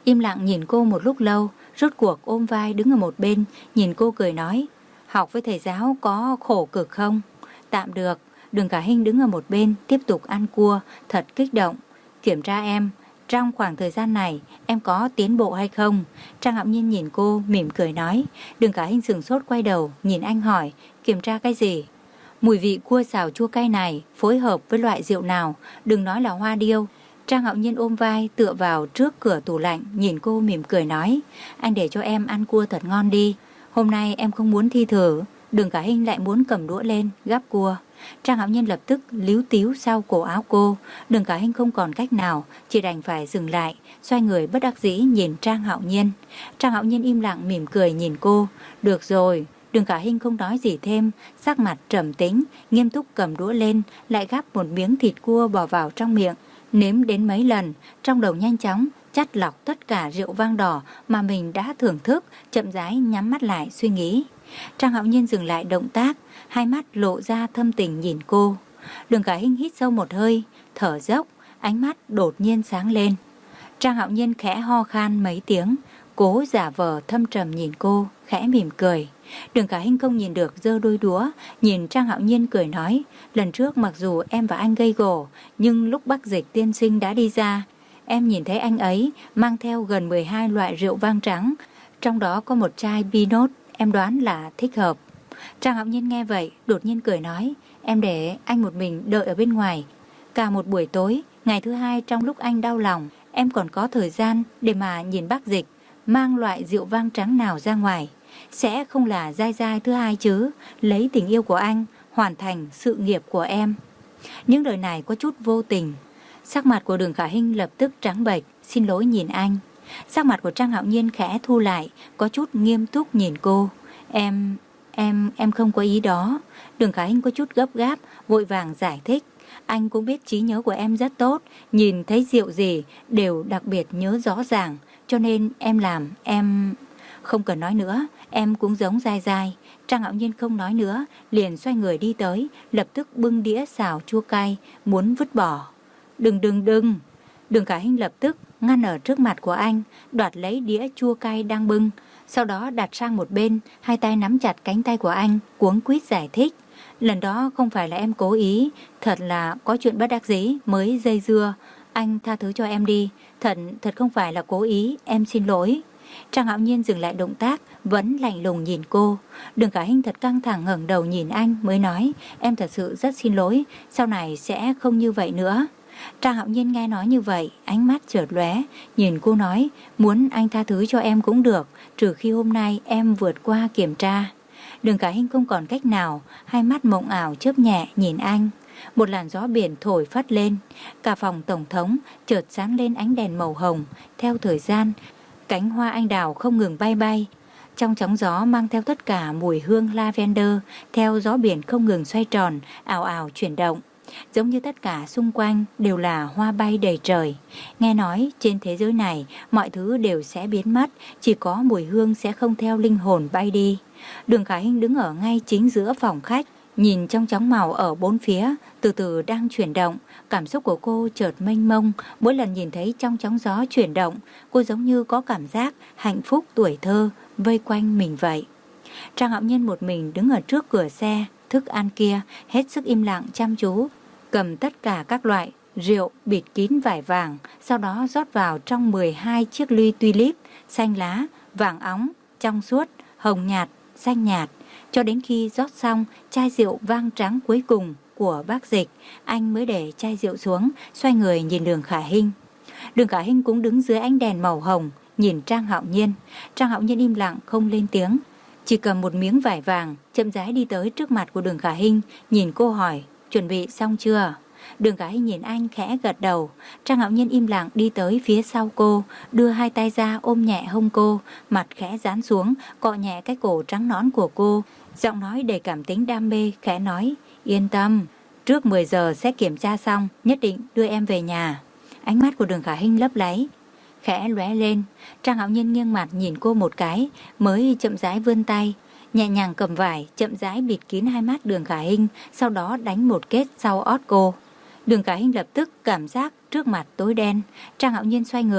im lặng nhìn cô một lúc lâu, rốt cuộc ôm vai đứng ở một bên, nhìn cô cười nói, học với thầy giáo có khổ cực không? Tạm được. Đường Khả Hinh đứng ở một bên tiếp tục ăn cua, thật kích động. Kiểm tra em, trong khoảng thời gian này em có tiến bộ hay không? Trang Hạo Nhiên nhìn cô mỉm cười nói. Đường Khả Hinh sửng sốt quay đầu nhìn anh hỏi, kiểm tra cái gì? Mùi vị cua xào chua cay này phối hợp với loại rượu nào? Đừng nói là hoa điêu. Trang Hạo Nhiên ôm vai tựa vào trước cửa tủ lạnh, nhìn cô mỉm cười nói, anh để cho em ăn cua thật ngon đi. Hôm nay em không muốn thi thử. Đường Khả Hinh lại muốn cầm đũa lên gắp cua. Trang Hạo Nhiên lập tức líu tíu sau cổ áo cô. Đường Khả Hinh không còn cách nào, chỉ đành phải dừng lại, xoay người bất đắc dĩ nhìn Trang Hạo Nhiên. Trang Hạo Nhiên im lặng mỉm cười nhìn cô. Được rồi. Đường Khả Hinh không nói gì thêm, sắc mặt trầm tĩnh, nghiêm túc cầm đũa lên, lại gắp một miếng thịt cua bỏ vào trong miệng, nếm đến mấy lần, trong đầu nhanh chóng chắt lọc tất cả rượu vang đỏ mà mình đã thưởng thức, chậm rãi nhắm mắt lại suy nghĩ. Trang Hạo Nhiên dừng lại động tác, hai mắt lộ ra thâm tình nhìn cô. Đường Khả Hinh hít sâu một hơi, thở dốc, ánh mắt đột nhiên sáng lên. Trang Hạo Nhiên khẽ ho khan mấy tiếng, cố giả vờ thâm trầm nhìn cô, khẽ mỉm cười. Đường Khả Hinh không nhìn được, giơ đôi đũa, nhìn Trang Hạo Nhiên cười nói, lần trước mặc dù em và anh gây gổ, nhưng lúc Bắc Dịch tiên sinh đã đi ra, em nhìn thấy anh ấy mang theo gần mười hai loại rượu vang trắng, trong đó có một chai Pinot, em đoán là thích hợp. Trang Hạo Nhiên nghe vậy, đột nhiên cười nói, em để anh một mình đợi ở bên ngoài. Cả một buổi tối, ngày thứ hai trong lúc anh đau lòng, em còn có thời gian để mà nhìn Bắc Dịch mang loại rượu vang trắng nào ra ngoài. Sẽ không là dai dai thứ hai chứ, lấy tình yêu của anh hoàn thành sự nghiệp của em. Những lời này có chút vô tình. Sắc mặt của Đường Khả Hinh lập tức trắng bệch, xin lỗi nhìn anh. Sắc mặt của Trang Hạo Nhiên khẽ thu lại, có chút nghiêm túc nhìn cô. Em, em, em không có ý đó. Đường Khả Hinh có chút gấp gáp, vội vàng giải thích. Anh cũng biết trí nhớ của em rất tốt, nhìn thấy rượu gì đều đặc biệt nhớ rõ ràng, cho nên em làm, em... Không cần nói nữa, em cũng giống dai dai. Trang Hạo Nhiên không nói nữa, liền xoay người đi tới, lập tức bưng đĩa xào chua cay, muốn vứt bỏ. Đừng đừng đừng. Đường Khả Hinh lập tức ngăn ở trước mặt của anh, đoạt lấy đĩa chua cay đang bưng, sau đó đặt sang một bên, hai tay nắm chặt cánh tay của anh, cuống quýt giải thích. Lần đó không phải là em cố ý, thật là có chuyện bất đắc dĩ mới dây dưa. Anh tha thứ cho em đi, thật thật không phải là cố ý, em xin lỗi. Trang Hạo Nhiên dừng lại động tác, vẫn lạnh lùng nhìn cô. Đường Khả Hinh thật căng thẳng ngẩng đầu nhìn anh mới nói, em thật sự rất xin lỗi, sau này sẽ không như vậy nữa. Trang Hạo Nhiên nghe nói như vậy, ánh mắt chợt lóe, nhìn cô nói, muốn anh tha thứ cho em cũng được, trừ khi hôm nay em vượt qua kiểm tra. Đường Khả Hinh không còn cách nào, hai mắt mộng ảo chớp nhẹ nhìn anh. Một làn gió biển thổi phất lên, cả phòng tổng thống chợt sáng lên ánh đèn màu hồng. Theo thời gian, cánh hoa anh đào không ngừng bay bay, trong chóng gió mang theo tất cả mùi hương lavender, theo gió biển không ngừng xoay tròn, ảo ảo chuyển động. Giống như tất cả xung quanh đều là hoa bay đầy trời. Nghe nói trên thế giới này mọi thứ đều sẽ biến mất, chỉ có mùi hương sẽ không theo linh hồn bay đi. Đường Khả Hinh đứng ở ngay chính giữa phòng khách, nhìn trong chóng màu ở bốn phía từ từ đang chuyển động. Cảm xúc của cô chợt mênh mông, mỗi lần nhìn thấy trong chóng gió chuyển động, cô giống như có cảm giác hạnh phúc tuổi thơ vây quanh mình vậy. Trang Hạo Nhiên một mình đứng ở trước cửa xe, thức ăn kia hết sức im lặng chăm chú, cầm tất cả các loại rượu bịt kín vải vàng, sau đó rót vào trong mười hai chiếc ly tulip, xanh lá, vàng óng, trong suốt, hồng nhạt, xanh nhạt, cho đến khi rót xong chai rượu vang trắng cuối cùng của Bác Dịch, anh mới để chai rượu xuống, xoay người nhìn Đường Khả Hinh. Đường Khả Hinh cũng đứng dưới ánh đèn màu hồng, nhìn Trang Hạo Nhiên. Trang Hạo Nhiên im lặng không lên tiếng, chỉ cầm một miếng vải vàng, chậm rãi đi tới trước mặt của Đường Khả Hinh, nhìn cô hỏi, chuẩn bị xong chưa? Đường Khả Hinh nhìn anh khẽ gật đầu. Trang Hạo Nhiên im lặng đi tới phía sau cô, đưa hai tay ra ôm nhẹ hông cô, mặt khẽ dán xuống, cọ nhẹ cái cổ trắng nõn của cô, giọng nói đầy cảm tính đam mê, khẽ nói, yên tâm, trước mười giờ sẽ kiểm tra xong, nhất định đưa em về nhà. Ánh mắt của Đường Khả Hinh lấp láy, khẽ lóe lên. Trang Hạo Nhiên nghiêng mặt nhìn cô một cái, mới chậm rãi vươn tay, nhẹ nhàng cầm vải, chậm rãi bịt kín hai mắt Đường Khả Hinh, sau đó đánh một kết sau ót cô. Đường Khả Hinh lập tức cảm giác trước mặt tối đen. Trang Hạo Nhiên xoay người,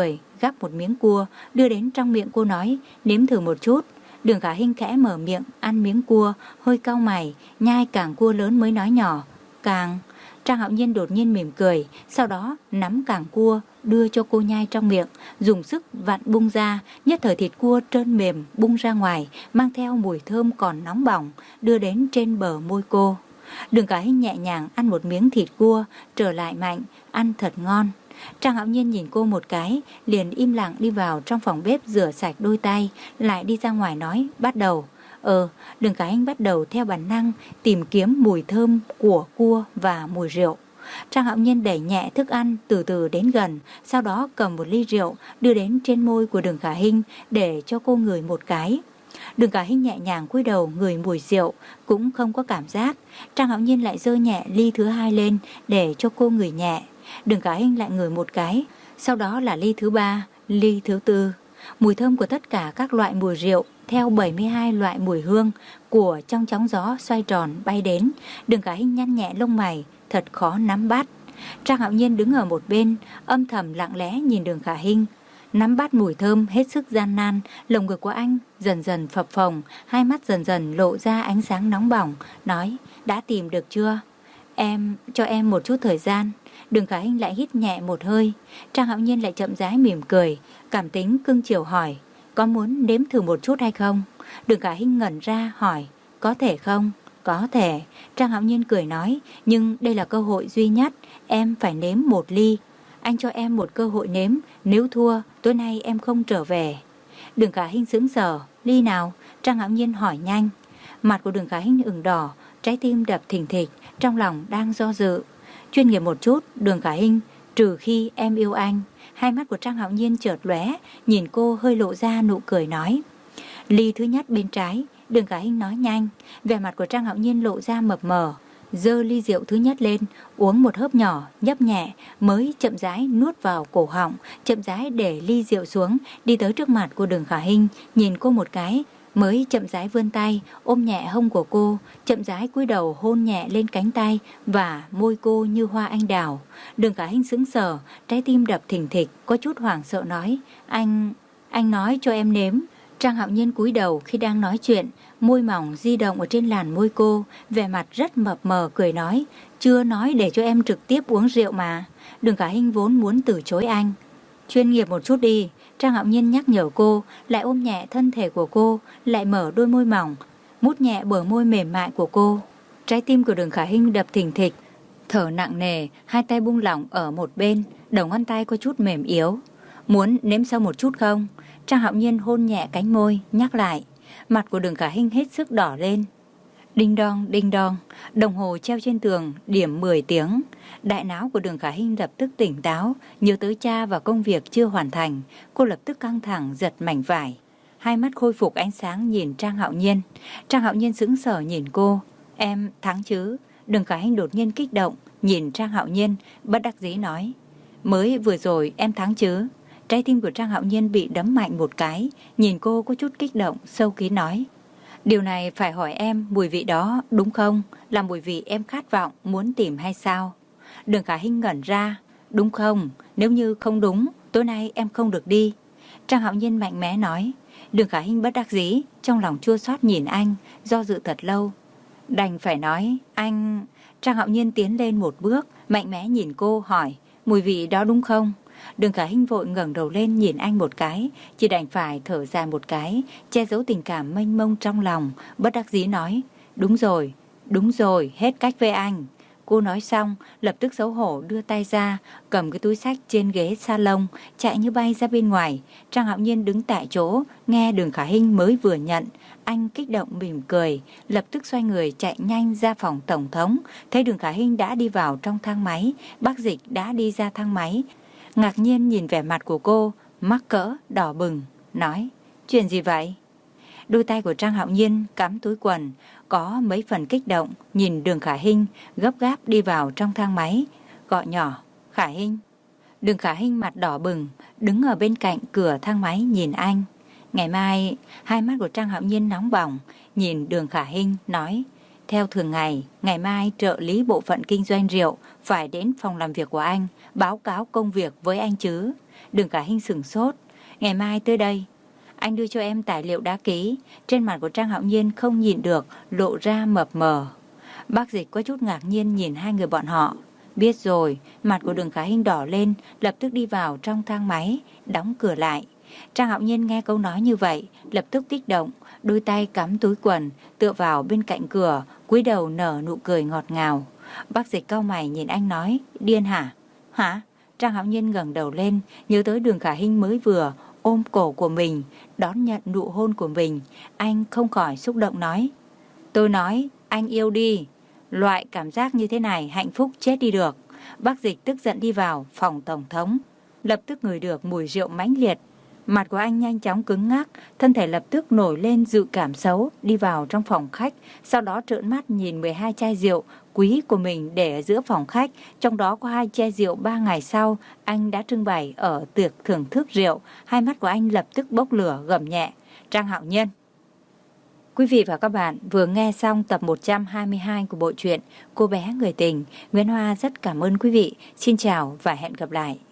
gắp một miếng cua, đưa đến trong miệng cô nói, nếm thử một chút. Đường Khả Hinh khẽ mở miệng, ăn miếng cua, hơi cau mày, nhai càng cua lớn mới nói nhỏ, càng. Trang Hạo Nhiên đột nhiên mỉm cười, sau đó nắm càng cua, đưa cho cô nhai trong miệng, dùng sức vặn bung ra, nhất thời thịt cua trơn mềm bung ra ngoài, mang theo mùi thơm còn nóng bỏng, đưa đến trên bờ môi cô. Đường Khả Hinh nhẹ nhàng ăn một miếng thịt cua, trở lại mạnh, ăn thật ngon. Trang Hạo Nhiên nhìn cô một cái, liền im lặng đi vào trong phòng bếp rửa sạch đôi tay, lại đi ra ngoài nói, bắt đầu. Ờ, Đường Khả Hinh bắt đầu theo bản năng tìm kiếm mùi thơm của cua và mùi rượu. Trang Hạo Nhiên đẩy nhẹ thức ăn từ từ đến gần, sau đó cầm một ly rượu đưa đến trên môi của Đường Khả Hinh để cho cô ngửi một cái. Đường Khả Hinh nhẹ nhàng cúi đầu ngửi mùi rượu, cũng không có cảm giác. Trang Hạo Nhiên lại giơ nhẹ ly thứ hai lên để cho cô ngửi nhẹ. Đường Khả Hinh lại ngửi một cái, sau đó là ly thứ ba, ly thứ tư. Mùi thơm của tất cả các loại mùi rượu theo bảy mươi hai loại mùi hương của trong chóng gió xoay tròn bay đến. Đường Khả Hinh nhăn nhẹ lông mày, thật khó nắm bắt. Trang Hạo Nhiên đứng ở một bên, âm thầm lặng lẽ nhìn Đường Khả Hinh. Nắm bắt mùi thơm hết sức gian nan, lồng ngực của anh dần dần phập phồng, hai mắt dần dần lộ ra ánh sáng nóng bỏng, nói, đã tìm được chưa? Em, cho em một chút thời gian. Đường Khả Hinh lại hít nhẹ một hơi. Trang Hạo Nhiên lại chậm rãi mỉm cười, cảm tính cưng chiều hỏi, có muốn nếm thử một chút hay không? Đường Khả Hinh ngẩn ra hỏi, có thể không? Có thể. Trang Hạo Nhiên cười nói, nhưng đây là cơ hội duy nhất, em phải nếm một ly. Anh cho em một cơ hội nếm, nếu thua, tối nay em không trở về. Đường Khả Hinh sững sờ, ly nào? Trang Hạo Nhiên hỏi nhanh. Mặt của Đường Khả Hinh ửng đỏ, trái tim đập thình thịch, trong lòng đang do dự. Chuyên nghiệp một chút, Đường Khả Hinh, trừ khi em yêu anh. Hai mắt của Trang Hạo Nhiên chợt lóe, nhìn cô hơi lộ ra nụ cười nói. Ly thứ nhất bên trái. Đường Khả Hinh nói nhanh. Vẻ mặt của Trang Hạo Nhiên lộ ra mập mờ, giơ ly rượu thứ nhất lên, uống một hớp nhỏ, nhấp nhẹ, mới chậm rãi nuốt vào cổ họng, chậm rãi để ly rượu xuống, đi tới trước mặt của Đường Khả Hinh, nhìn cô một cái, mới chậm rãi vươn tay, ôm nhẹ hông của cô, chậm rãi cúi đầu hôn nhẹ lên cánh tay và môi cô như hoa anh đào. Đường Khả Hinh sững sờ, trái tim đập thình thịch, có chút hoảng sợ nói, anh, anh nói cho em nếm. Trang Hạo Nhiên cúi đầu khi đang nói chuyện, môi mỏng di động ở trên làn môi cô, vẻ mặt rất mập mờ cười nói, chưa nói để cho em trực tiếp uống rượu mà. Đường Khả Hinh vốn muốn từ chối anh. Chuyên nghiệp một chút đi. Trang Hạo Nhiên nhắc nhở cô, lại ôm nhẹ thân thể của cô, lại mở đôi môi mỏng, mút nhẹ bờ môi mềm mại của cô. Trái tim của Đường Khả Hinh đập thình thịch, thở nặng nề, hai tay buông lỏng ở một bên, đầu ngón tay có chút mềm yếu. Muốn nếm sâu một chút không? Trang Hạo Nhiên hôn nhẹ cánh môi, nhắc lại. Mặt của Đường Khả Hinh hết sức đỏ lên. Đinh đong, đinh đong, đồng hồ treo trên tường, điểm mười tiếng. Đại não của Đường Khả Hinh lập tức tỉnh táo, nhớ tới cha và công việc chưa hoàn thành. Cô lập tức căng thẳng giật mảnh vải. Hai mắt khôi phục ánh sáng nhìn Trang Hạo Nhiên. Trang Hạo Nhiên sững sờ nhìn cô. Em thắng chứ? Đường Khả Hinh đột nhiên kích động, nhìn Trang Hạo Nhiên, bất đắc dĩ nói. Mới vừa rồi em thắng chứ? Trái tim của Trang Hạo Nhiên bị đấm mạnh một cái, nhìn cô có chút kích động, sâu kín nói. Điều này phải hỏi em, mùi vị đó đúng không? Là mùi vị em khát vọng, muốn tìm hay sao? Đường Khả Hinh ngẩn ra. Đúng không? Nếu như không đúng, tối nay em không được đi. Trang Hạo Nhiên mạnh mẽ nói. Đường Khả Hinh bất đắc dĩ, trong lòng chua xót nhìn anh, do dự thật lâu. Đành phải nói, anh... Trang Hạo Nhiên tiến lên một bước, mạnh mẽ nhìn cô, hỏi, mùi vị đó đúng không? Đường Khả Hinh vội ngẩng đầu lên nhìn anh một cái, chỉ đành phải thở dài một cái, che giấu tình cảm mênh mông trong lòng, bất đắc dĩ nói, đúng rồi, đúng rồi, hết cách với anh. Cô nói xong, lập tức xấu hổ đưa tay ra, cầm cái túi xách trên ghế salon, chạy như bay ra bên ngoài. Trang Hạo Nhiên đứng tại chỗ, nghe Đường Khả Hinh mới vừa nhận, anh kích động mỉm cười, lập tức xoay người chạy nhanh ra phòng tổng thống. Thấy Đường Khả Hinh đã đi vào trong thang máy, bác Dịch đã đi ra thang máy, ngạc nhiên nhìn vẻ mặt của cô, mắc cỡ, đỏ bừng, nói, chuyện gì vậy? Đôi tay của Trang Hạo Nhiên cắm túi quần, có mấy phần kích động, nhìn Đường Khả Hinh gấp gáp đi vào trong thang máy, gọi nhỏ, Khả Hinh. Đường Khả Hinh mặt đỏ bừng, đứng ở bên cạnh cửa thang máy nhìn anh. Ngày mai, hai mắt của Trang Hạo Nhiên nóng bỏng, nhìn Đường Khả Hinh, nói, Theo thường ngày, ngày mai trợ lý bộ phận kinh doanh rượu phải đến phòng làm việc của anh, báo cáo công việc với anh chứ. Đường Khả Hinh sửng sốt. Ngày mai tới đây. Anh đưa cho em tài liệu đã ký. Trên mặt của Trang Hạo Nhiên không nhìn được, lộ ra mập mờ. Bác Dịch có chút ngạc nhiên nhìn hai người bọn họ. Biết rồi, mặt của Đường Khả Hinh đỏ lên, lập tức đi vào trong thang máy, đóng cửa lại. Trang Hạo Nhiên nghe câu nói như vậy, lập tức kích động, đôi tay cắm túi quần, tựa vào bên cạnh cửa, cúi đầu nở nụ cười ngọt ngào. Bác Dịch cau mày nhìn anh nói, điên hả? Hả? Trang Hạo Nhiên ngẩng đầu lên, nhớ tới Đường Khả Hinh mới vừa ôm cổ của mình, đón nhận nụ hôn của mình. Anh không khỏi xúc động nói, tôi nói, anh yêu đi. Loại cảm giác như thế này hạnh phúc chết đi được. Bác Dịch tức giận đi vào phòng tổng thống, lập tức ngửi được mùi rượu mãnh liệt. Mặt của anh nhanh chóng cứng ngắc, thân thể lập tức nổi lên dự cảm xấu, đi vào trong phòng khách, sau đó trợn mắt nhìn mười hai chai rượu quý của mình để ở giữa phòng khách, trong đó có hai chai rượu ba ngày sau anh đã trưng bày ở tiệc thưởng thức rượu. Hai mắt của anh lập tức bốc lửa, gầm nhẹ, Trang Hạo Nhiên. Quý vị và các bạn vừa nghe xong tập một trăm hai mươi hai của bộ truyện Cô bé người tình. Nguyễn Hoa rất cảm ơn quý vị. Xin chào và hẹn gặp lại.